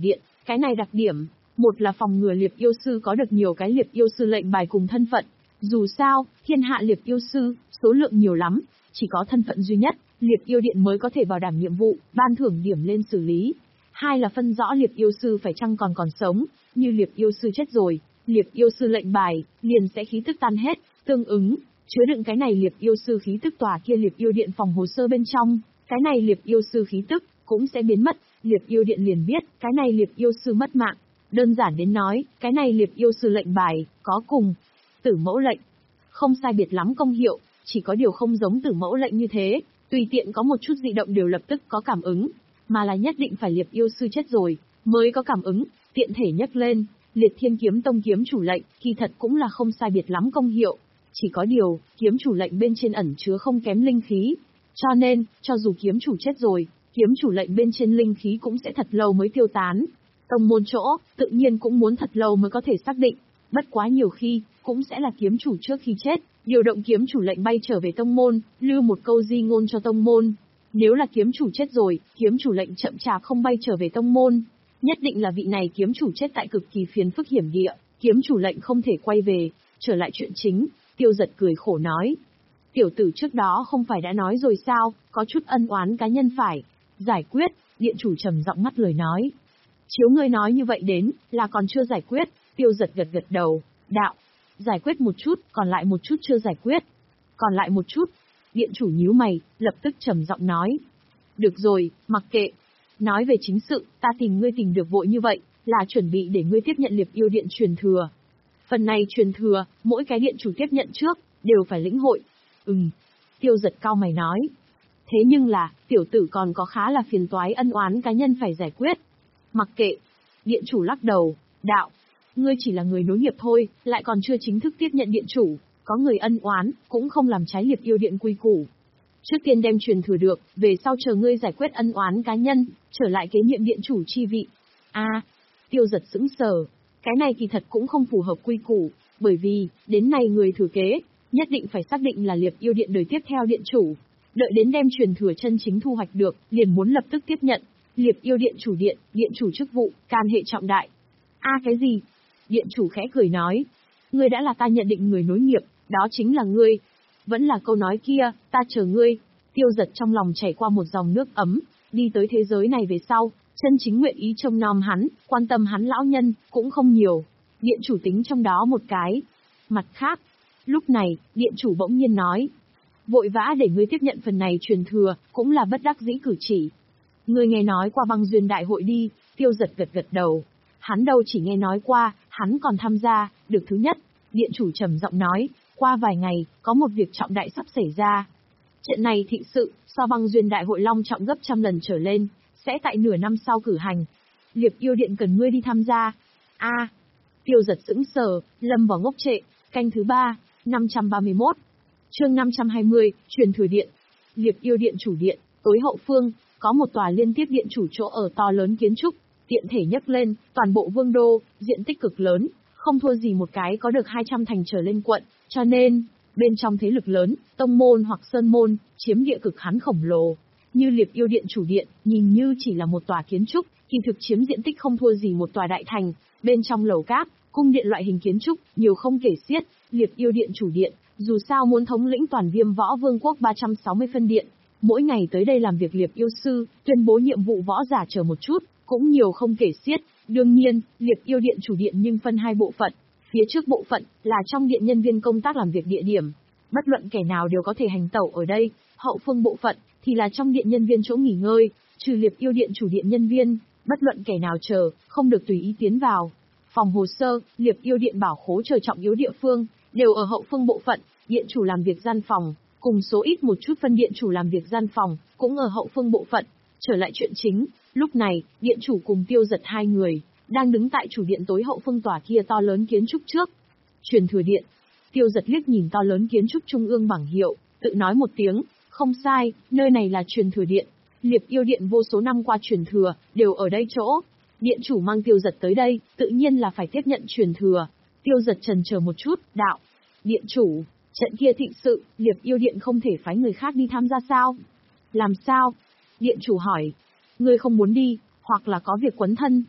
Cái này đặc điểm, một là phòng ngừa liệp yêu sư có được nhiều cái liệp yêu sư lệnh bài cùng thân phận. Dù sao, thiên hạ liệp yêu sư, số lượng nhiều lắm, chỉ có thân phận duy nhất, liệp yêu điện mới có thể bảo đảm nhiệm vụ, ban thưởng điểm lên xử lý. Hai là phân rõ liệp yêu sư phải chăng còn còn sống, như liệp yêu sư chết rồi, liệp yêu sư lệnh bài, liền sẽ khí tức tan hết, tương ứng, chứa đựng cái này liệp yêu sư khí tức tòa kia liệp yêu điện phòng hồ sơ bên trong, cái này liệp yêu sư khí tức, cũng sẽ biến mất, liệp yêu điện liền biết, cái này liệp yêu sư mất mạng. Đơn giản đến nói, cái này liệp yêu sư lệnh bài, có cùng tử mẫu lệnh. Không sai biệt lắm công hiệu, chỉ có điều không giống tử mẫu lệnh như thế, tùy tiện có một chút dị động đều lập tức có cảm ứng, mà là nhất định phải liệp yêu sư chết rồi, mới có cảm ứng, tiện thể nhắc lên, liệt thiên kiếm tông kiếm chủ lệnh, kỳ thật cũng là không sai biệt lắm công hiệu. Chỉ có điều, kiếm chủ lệnh bên trên ẩn chứa không kém linh khí, cho nên, cho dù kiếm chủ chết rồi, kiếm chủ lệnh bên trên linh khí cũng sẽ thật lâu mới tiêu tán. Tông môn chỗ, tự nhiên cũng muốn thật lâu mới có thể xác định, bất quá nhiều khi, cũng sẽ là kiếm chủ trước khi chết, điều động kiếm chủ lệnh bay trở về tông môn, lưu một câu di ngôn cho tông môn. Nếu là kiếm chủ chết rồi, kiếm chủ lệnh chậm chạp không bay trở về tông môn, nhất định là vị này kiếm chủ chết tại cực kỳ phiền phức hiểm địa, kiếm chủ lệnh không thể quay về. Trở lại chuyện chính, Tiêu Giật cười khổ nói. Tiểu tử trước đó không phải đã nói rồi sao, có chút ân oán cá nhân phải giải quyết, điện chủ trầm giọng ngắt lời nói. Chiếu ngươi nói như vậy đến, là còn chưa giải quyết, Tiêu Giật gật gật đầu, đạo. Giải quyết một chút, còn lại một chút chưa giải quyết. Còn lại một chút, điện chủ nhíu mày, lập tức trầm giọng nói. Được rồi, mặc kệ. Nói về chính sự, ta tìm ngươi tìm được vội như vậy, là chuẩn bị để ngươi tiếp nhận liệp yêu điện truyền thừa. Phần này truyền thừa, mỗi cái điện chủ tiếp nhận trước, đều phải lĩnh hội. Ừm. Tiêu Giật cao mày nói. Thế nhưng là, tiểu tử còn có khá là phiền toái ân oán cá nhân phải giải quyết. Mặc kệ. Điện chủ lắc đầu, đạo. Ngươi chỉ là người nối nghiệp thôi, lại còn chưa chính thức tiếp nhận điện chủ, có người ân oán, cũng không làm trái liệp yêu điện quy củ. Trước tiên đem truyền thừa được, về sau chờ ngươi giải quyết ân oán cá nhân, trở lại kế nhiệm điện chủ chi vị. A, à, Tiêu Giật sững sờ, cái này kỳ thật cũng không phù hợp quy củ, bởi vì, đến nay người thừa kế, nhất định phải xác định là liệp yêu điện đời tiếp theo điện chủ. Đợi đến đem truyền thừa chân chính thu hoạch được, liền muốn lập tức tiếp nhận. Liệp yêu điện chủ điện, điện chủ chức vụ, can hệ trọng đại. A à, cái gì? Điện chủ khẽ cười nói. Ngươi đã là ta nhận định người nối nghiệp, đó chính là ngươi. Vẫn là câu nói kia, ta chờ ngươi. Tiêu Giật trong lòng chảy qua một dòng nước ấm, đi tới thế giới này về sau, chân chính nguyện ý trông nom hắn, quan tâm hắn lão nhân, cũng không nhiều. Điện chủ tính trong đó một cái. Mặt khác, lúc này, điện chủ bỗng nhiên nói. Vội vã để ngươi tiếp nhận phần này truyền thừa, cũng là bất đắc dĩ cử chỉ. Ngươi nghe nói qua băng duyên đại hội đi, Tiêu Giật gật gật đầu. Hắn đâu chỉ nghe nói qua, hắn còn tham gia, được thứ nhất. Điện chủ trầm giọng nói, qua vài ngày, có một việc trọng đại sắp xảy ra. Trận này thịnh sự, so băng duyên đại hội long trọng gấp trăm lần trở lên, sẽ tại nửa năm sau cử hành. Liệp yêu điện cần ngươi đi tham gia. A, à, Tiêu Giật sững sờ, lâm vào ngốc trệ. Canh thứ ba, năm trăm ba mươi mốt. Chương năm trăm hai mươi, truyền thừa điện. Liệp yêu điện chủ điện, tối hậu phương, có một tòa liên tiếp điện chủ chỗ ở to lớn kiến trúc, tiện thể nhấc lên, toàn bộ vương đô, diện tích cực lớn, không thua gì một cái có được hai trăm thành trở lên quận, cho nên, bên trong thế lực lớn, tông môn hoặc sơn môn, chiếm địa cực hắn khổng lồ. Như Liệp yêu điện chủ điện, nhìn như chỉ là một tòa kiến trúc, kỳ thực chiếm diện tích không thua gì một tòa đại thành, bên trong lầu cát, cung điện loại hình kiến trúc, nhiều không kể xiết. Liệp yêu điện chủ điện, dù sao muốn thống lĩnh toàn Viêm Võ Vương quốc ba trăm sáu mươi phân điện, mỗi ngày tới đây làm việc Liệp yêu sư, tuyên bố nhiệm vụ võ giả chờ một chút, cũng nhiều không kể xiết. Đương nhiên, Liệp yêu điện chủ điện nhưng phân hai bộ phận. Phía trước bộ phận là trong điện nhân viên công tác làm việc địa điểm, bất luận kẻ nào đều có thể hành tẩu ở đây. Hậu phương bộ phận thì là trong điện nhân viên chỗ nghỉ ngơi, trừ Liệp yêu điện chủ điện nhân viên, bất luận kẻ nào chờ, không được tùy ý tiến vào. Phòng hồ sơ, Liệp yêu điện bảo khố chờ trọng yếu địa phương, đều ở hậu phương bộ phận. Điện chủ làm việc gian phòng, cùng số ít một chút phân điện chủ làm việc gian phòng, cũng ở hậu phương bộ phận. Trở lại chuyện chính, lúc này, điện chủ cùng Tiêu Giật hai người, đang đứng tại chủ điện tối hậu phương tòa kia to lớn kiến trúc trước. Truyền thừa điện. Tiêu Giật liếc nhìn to lớn kiến trúc trung ương bảng hiệu, tự nói một tiếng, không sai, nơi này là truyền thừa điện. Liệp yêu điện vô số năm qua truyền thừa, đều ở đây chỗ. Điện chủ mang Tiêu Giật tới đây, tự nhiên là phải tiếp nhận truyền thừa. Tiêu Giật chần chờ một chút, đạo. Điện chủ, trận kia thịnh sự, Liệp yêu điện không thể phái người khác đi tham gia sao? Làm sao? Điện chủ hỏi. Ngươi không muốn đi, hoặc là có việc quấn thân?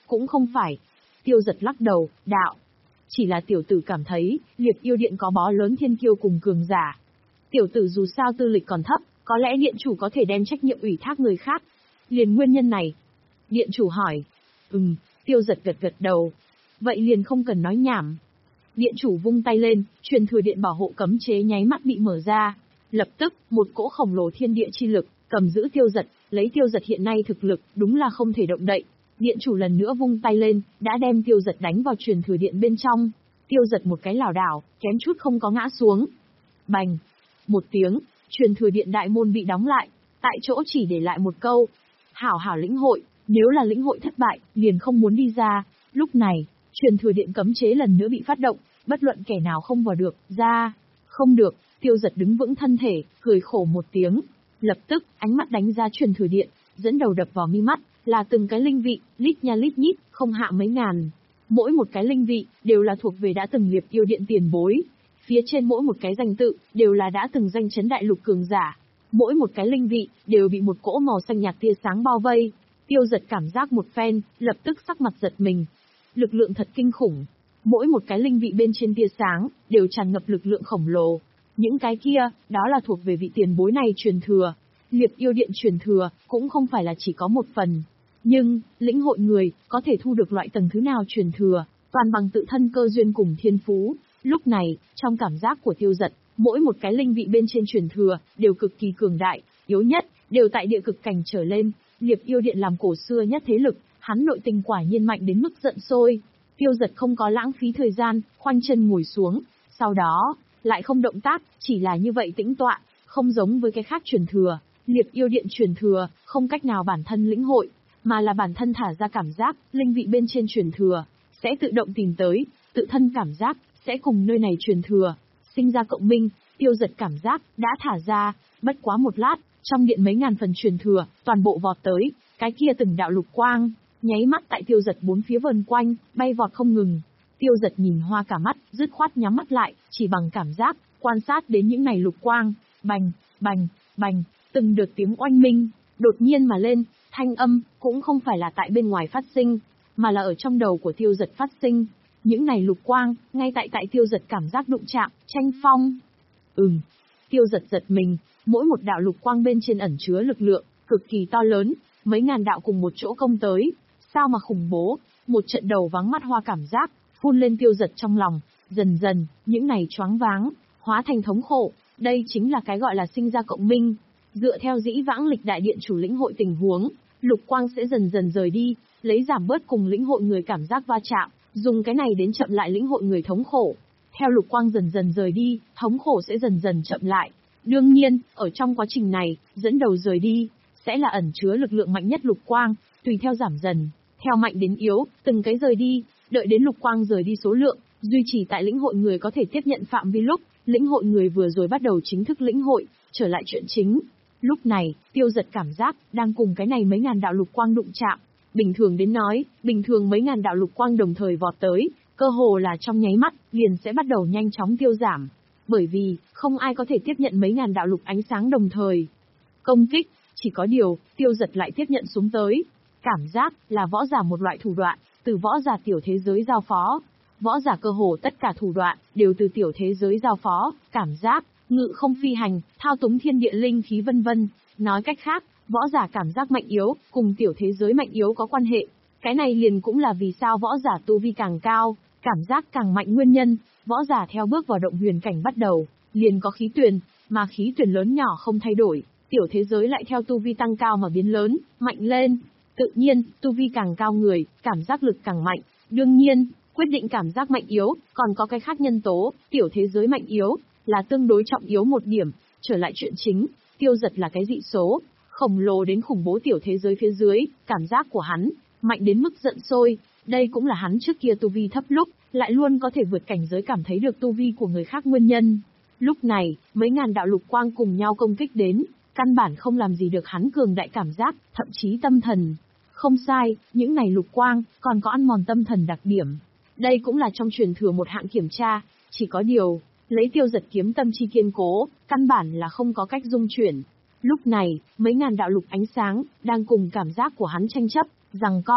Cũng không phải. Tiêu Giật lắc đầu, đạo. Chỉ là tiểu tử cảm thấy, Liệp Yêu Điện có bó lớn thiên kiêu cùng cường giả. Tiểu tử dù sao tư lịch còn thấp, có lẽ điện chủ có thể đem trách nhiệm ủy thác người khác. Liền nguyên nhân này. Điện chủ hỏi. Ừm, Tiêu Giật gật gật đầu. Vậy liền không cần nói nhảm. Điện chủ vung tay lên, truyền thừa điện bảo hộ cấm chế nháy mắt bị mở ra. Lập tức, một cỗ khổng lồ thiên địa chi lực, cầm giữ Tiêu Giật, lấy Tiêu Giật hiện nay thực lực, đúng là không thể động đậy. Điện chủ lần nữa vung tay lên, đã đem Tiêu Giật đánh vào truyền thừa điện bên trong. Tiêu Giật một cái lảo đảo, kém chút không có ngã xuống. Bành! Một tiếng, truyền thừa điện đại môn bị đóng lại, tại chỗ chỉ để lại một câu. Hảo hảo lĩnh hội, nếu là lĩnh hội thất bại, liền không muốn đi ra. Lúc này, truyền thừa điện cấm chế lần nữa bị phát động, bất luận kẻ nào không vào được, ra. Không được, Tiêu Giật đứng vững thân thể, cười khổ một tiếng. Lập tức, ánh mắt đánh ra truyền thừa điện, dẫn đầu đập vào mi mắt, là từng cái linh vị, lít nha lít nhít, không hạ mấy ngàn. Mỗi một cái linh vị, đều là thuộc về đã từng Liệp Yêu Điện tiền bối. Phía trên mỗi một cái danh tự, đều là đã từng danh chấn đại lục cường giả. Mỗi một cái linh vị, đều bị một cỗ màu xanh nhạt tia sáng bao vây. Tiêu Giật cảm giác một phen, lập tức sắc mặt giật mình. Lực lượng thật kinh khủng. Mỗi một cái linh vị bên trên tia sáng, đều tràn ngập lực lượng khổng lồ. Những cái kia, đó là thuộc về vị tiền bối này truyền thừa. Liệp Yêu Điện truyền thừa, cũng không phải là chỉ có một phần. Nhưng, lĩnh hội người, có thể thu được loại tầng thứ nào truyền thừa, toàn bằng tự thân cơ duyên cùng thiên phú. Lúc này, trong cảm giác của Tiêu Giật, mỗi một cái linh vị bên trên truyền thừa, đều cực kỳ cường đại, yếu nhất, đều tại địa cực cảnh trở lên. Liệp Yêu Điện làm cổ xưa nhất thế lực, hắn nội tình quả nhiên mạnh đến mức giận sôi. Tiêu Giật không có lãng phí thời gian, khoanh chân ngồi xuống, sau đó, lại không động tác, chỉ là như vậy tĩnh tọa, không giống với cái khác truyền thừa. Liệp Yêu Điện truyền thừa, không cách nào bản thân lĩnh hội, mà là bản thân thả ra cảm giác, linh vị bên trên truyền thừa, sẽ tự động tìm tới, tự thân cảm giác, sẽ cùng nơi này truyền thừa, sinh ra cộng minh. Tiêu Giật cảm giác, đã thả ra, bất quá một lát, trong điện mấy ngàn phần truyền thừa, toàn bộ vọt tới, cái kia từng đạo lục quang, nháy mắt tại Tiêu Giật bốn phía vần quanh, bay vọt không ngừng. Tiêu Giật nhìn hoa cả mắt, dứt khoát nhắm mắt lại, chỉ bằng cảm giác, quan sát đến những này lục quang, bành, bành, bành, từng đợt tiếng oanh minh, đột nhiên mà lên, thanh âm, cũng không phải là tại bên ngoài phát sinh, mà là ở trong đầu của Tiêu Giật phát sinh. Những này lục quang, ngay tại tại Tiêu Giật cảm giác đụng chạm, tranh phong. Ừm, Tiêu Giật giật mình, mỗi một đạo lục quang bên trên ẩn chứa lực lượng, cực kỳ to lớn, mấy ngàn đạo cùng một chỗ công tới, sao mà khủng bố, một trận đầu vắng mắt hoa cảm giác, phun lên Tiêu Giật trong lòng, dần dần, những này choáng váng, hóa thành thống khổ, đây chính là cái gọi là sinh ra cộng minh. Dựa theo dĩ vãng lịch đại điện chủ lĩnh hội tình huống, lục quang sẽ dần dần rời đi, lấy giảm bớt cùng lĩnh hội người cảm giác va chạm, dùng cái này đến chậm lại lĩnh hội người thống khổ. Theo lục quang dần dần rời đi, thống khổ sẽ dần dần chậm lại. Đương nhiên, ở trong quá trình này, dẫn đầu rời đi, sẽ là ẩn chứa lực lượng mạnh nhất lục quang, tùy theo giảm dần, theo mạnh đến yếu, từng cái rời đi, đợi đến lục quang rời đi số lượng, duy trì tại lĩnh hội người có thể tiếp nhận phạm vi lúc, lĩnh hội người vừa rồi bắt đầu chính thức lĩnh hội, trở lại chuyện chính. Lúc này, Tiêu Giật cảm giác, đang cùng cái này mấy ngàn đạo lục quang đụng chạm. Bình thường đến nói, bình thường mấy ngàn đạo lục quang đồng thời vọt tới, cơ hồ là trong nháy mắt, liền sẽ bắt đầu nhanh chóng tiêu giảm. Bởi vì, không ai có thể tiếp nhận mấy ngàn đạo lục ánh sáng đồng thời công kích, chỉ có điều, Tiêu Giật lại tiếp nhận xuống tới. Cảm giác, là võ giả một loại thủ đoạn, từ võ giả tiểu thế giới giao phó. Võ giả cơ hồ tất cả thủ đoạn, đều từ tiểu thế giới giao phó, cảm giác, ngự không phi hành, thao túng thiên địa linh khí vân vân. Nói cách khác, võ giả cảm giác mạnh yếu, cùng tiểu thế giới mạnh yếu có quan hệ. Cái này liền cũng là vì sao võ giả tu vi càng cao, cảm giác càng mạnh nguyên nhân. Võ giả theo bước vào động huyền cảnh bắt đầu, liền có khí tuyền, mà khí tuyền lớn nhỏ không thay đổi, tiểu thế giới lại theo tu vi tăng cao mà biến lớn, mạnh lên. Tự nhiên, tu vi càng cao người, cảm giác lực càng mạnh. Đương nhiên, quyết định cảm giác mạnh yếu, còn có cái khác nhân tố, tiểu thế giới mạnh yếu, là tương đối trọng yếu một điểm. Trở lại chuyện chính, Tiêu Giật là cái dị số, khổng lồ đến khủng bố tiểu thế giới phía dưới, cảm giác của hắn, mạnh đến mức giận sôi. Đây cũng là hắn trước kia tu vi thấp lúc, lại luôn có thể vượt cảnh giới cảm thấy được tu vi của người khác nguyên nhân. Lúc này, mấy ngàn đạo lục quang cùng nhau công kích đến, căn bản không làm gì được hắn cường đại cảm giác, thậm chí tâm thần. Không sai, những này lục quang, còn có ăn mòn tâm thần đặc điểm. Đây cũng là trong truyền thừa một hạng kiểm tra, chỉ có điều, lấy Tiêu Giật kiếm tâm chi kiên cố, căn bản là không có cách dung chuyển. Lúc này, mấy ngàn đạo lục ánh sáng, đang cùng cảm giác của hắn tranh chấp, giằng co,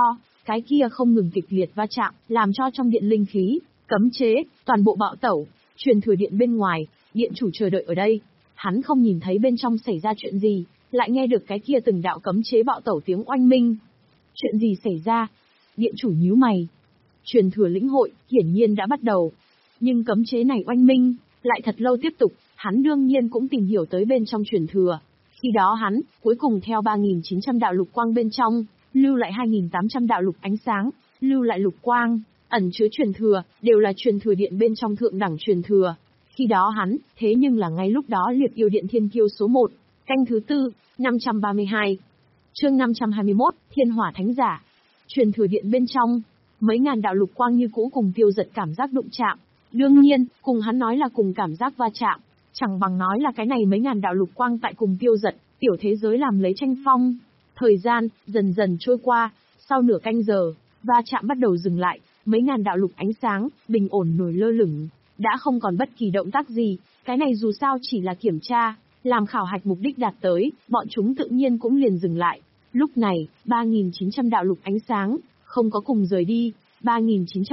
cái kia không ngừng kịch liệt va chạm, làm cho trong điện linh khí, cấm chế, toàn bộ bạo tẩu, truyền thừa điện bên ngoài, điện chủ chờ đợi ở đây. Hắn không nhìn thấy bên trong xảy ra chuyện gì, lại nghe được cái kia từng đạo cấm chế bạo tẩu tiếng oanh minh. Chuyện gì xảy ra? Điện chủ nhíu mày. Truyền thừa lĩnh hội, hiển nhiên đã bắt đầu. Nhưng cấm chế này oanh minh, lại thật lâu tiếp tục, hắn đương nhiên cũng tìm hiểu tới bên trong truyền thừa. Khi đó hắn, cuối cùng theo ba nghìn chín trăm đạo lục quang bên trong, lưu lại hai nghìn tám trăm đạo lục ánh sáng, lưu lại lục quang, ẩn chứa truyền thừa, đều là truyền thừa điện bên trong thượng đẳng truyền thừa. Khi đó hắn, thế nhưng là ngay lúc đó liệt yêu điện thiên kiêu số một, canh thứ tư, năm trăm ba mươi hai. Chương năm trăm hai mươi mốt, Thiên Hỏa Thánh Giả. Truyền thừa điện bên trong, mấy ngàn đạo lục quang như cũ cùng Tiêu Giật cảm giác đụng chạm. Đương nhiên, cùng hắn nói là cùng cảm giác va chạm, chẳng bằng nói là cái này mấy ngàn đạo lục quang tại cùng Tiêu Giật, tiểu thế giới làm lấy tranh phong. Thời gian, dần dần trôi qua, sau nửa canh giờ, va chạm bắt đầu dừng lại, mấy ngàn đạo lục ánh sáng, bình ổn nổi lơ lửng, đã không còn bất kỳ động tác gì, cái này dù sao chỉ là kiểm tra, làm khảo hạch mục đích đạt tới, bọn chúng tự nhiên cũng liền dừng lại. Lúc này, ba nghìn chín trăm đạo lục ánh sáng, không có cùng rời đi, ba nghìn chín trăm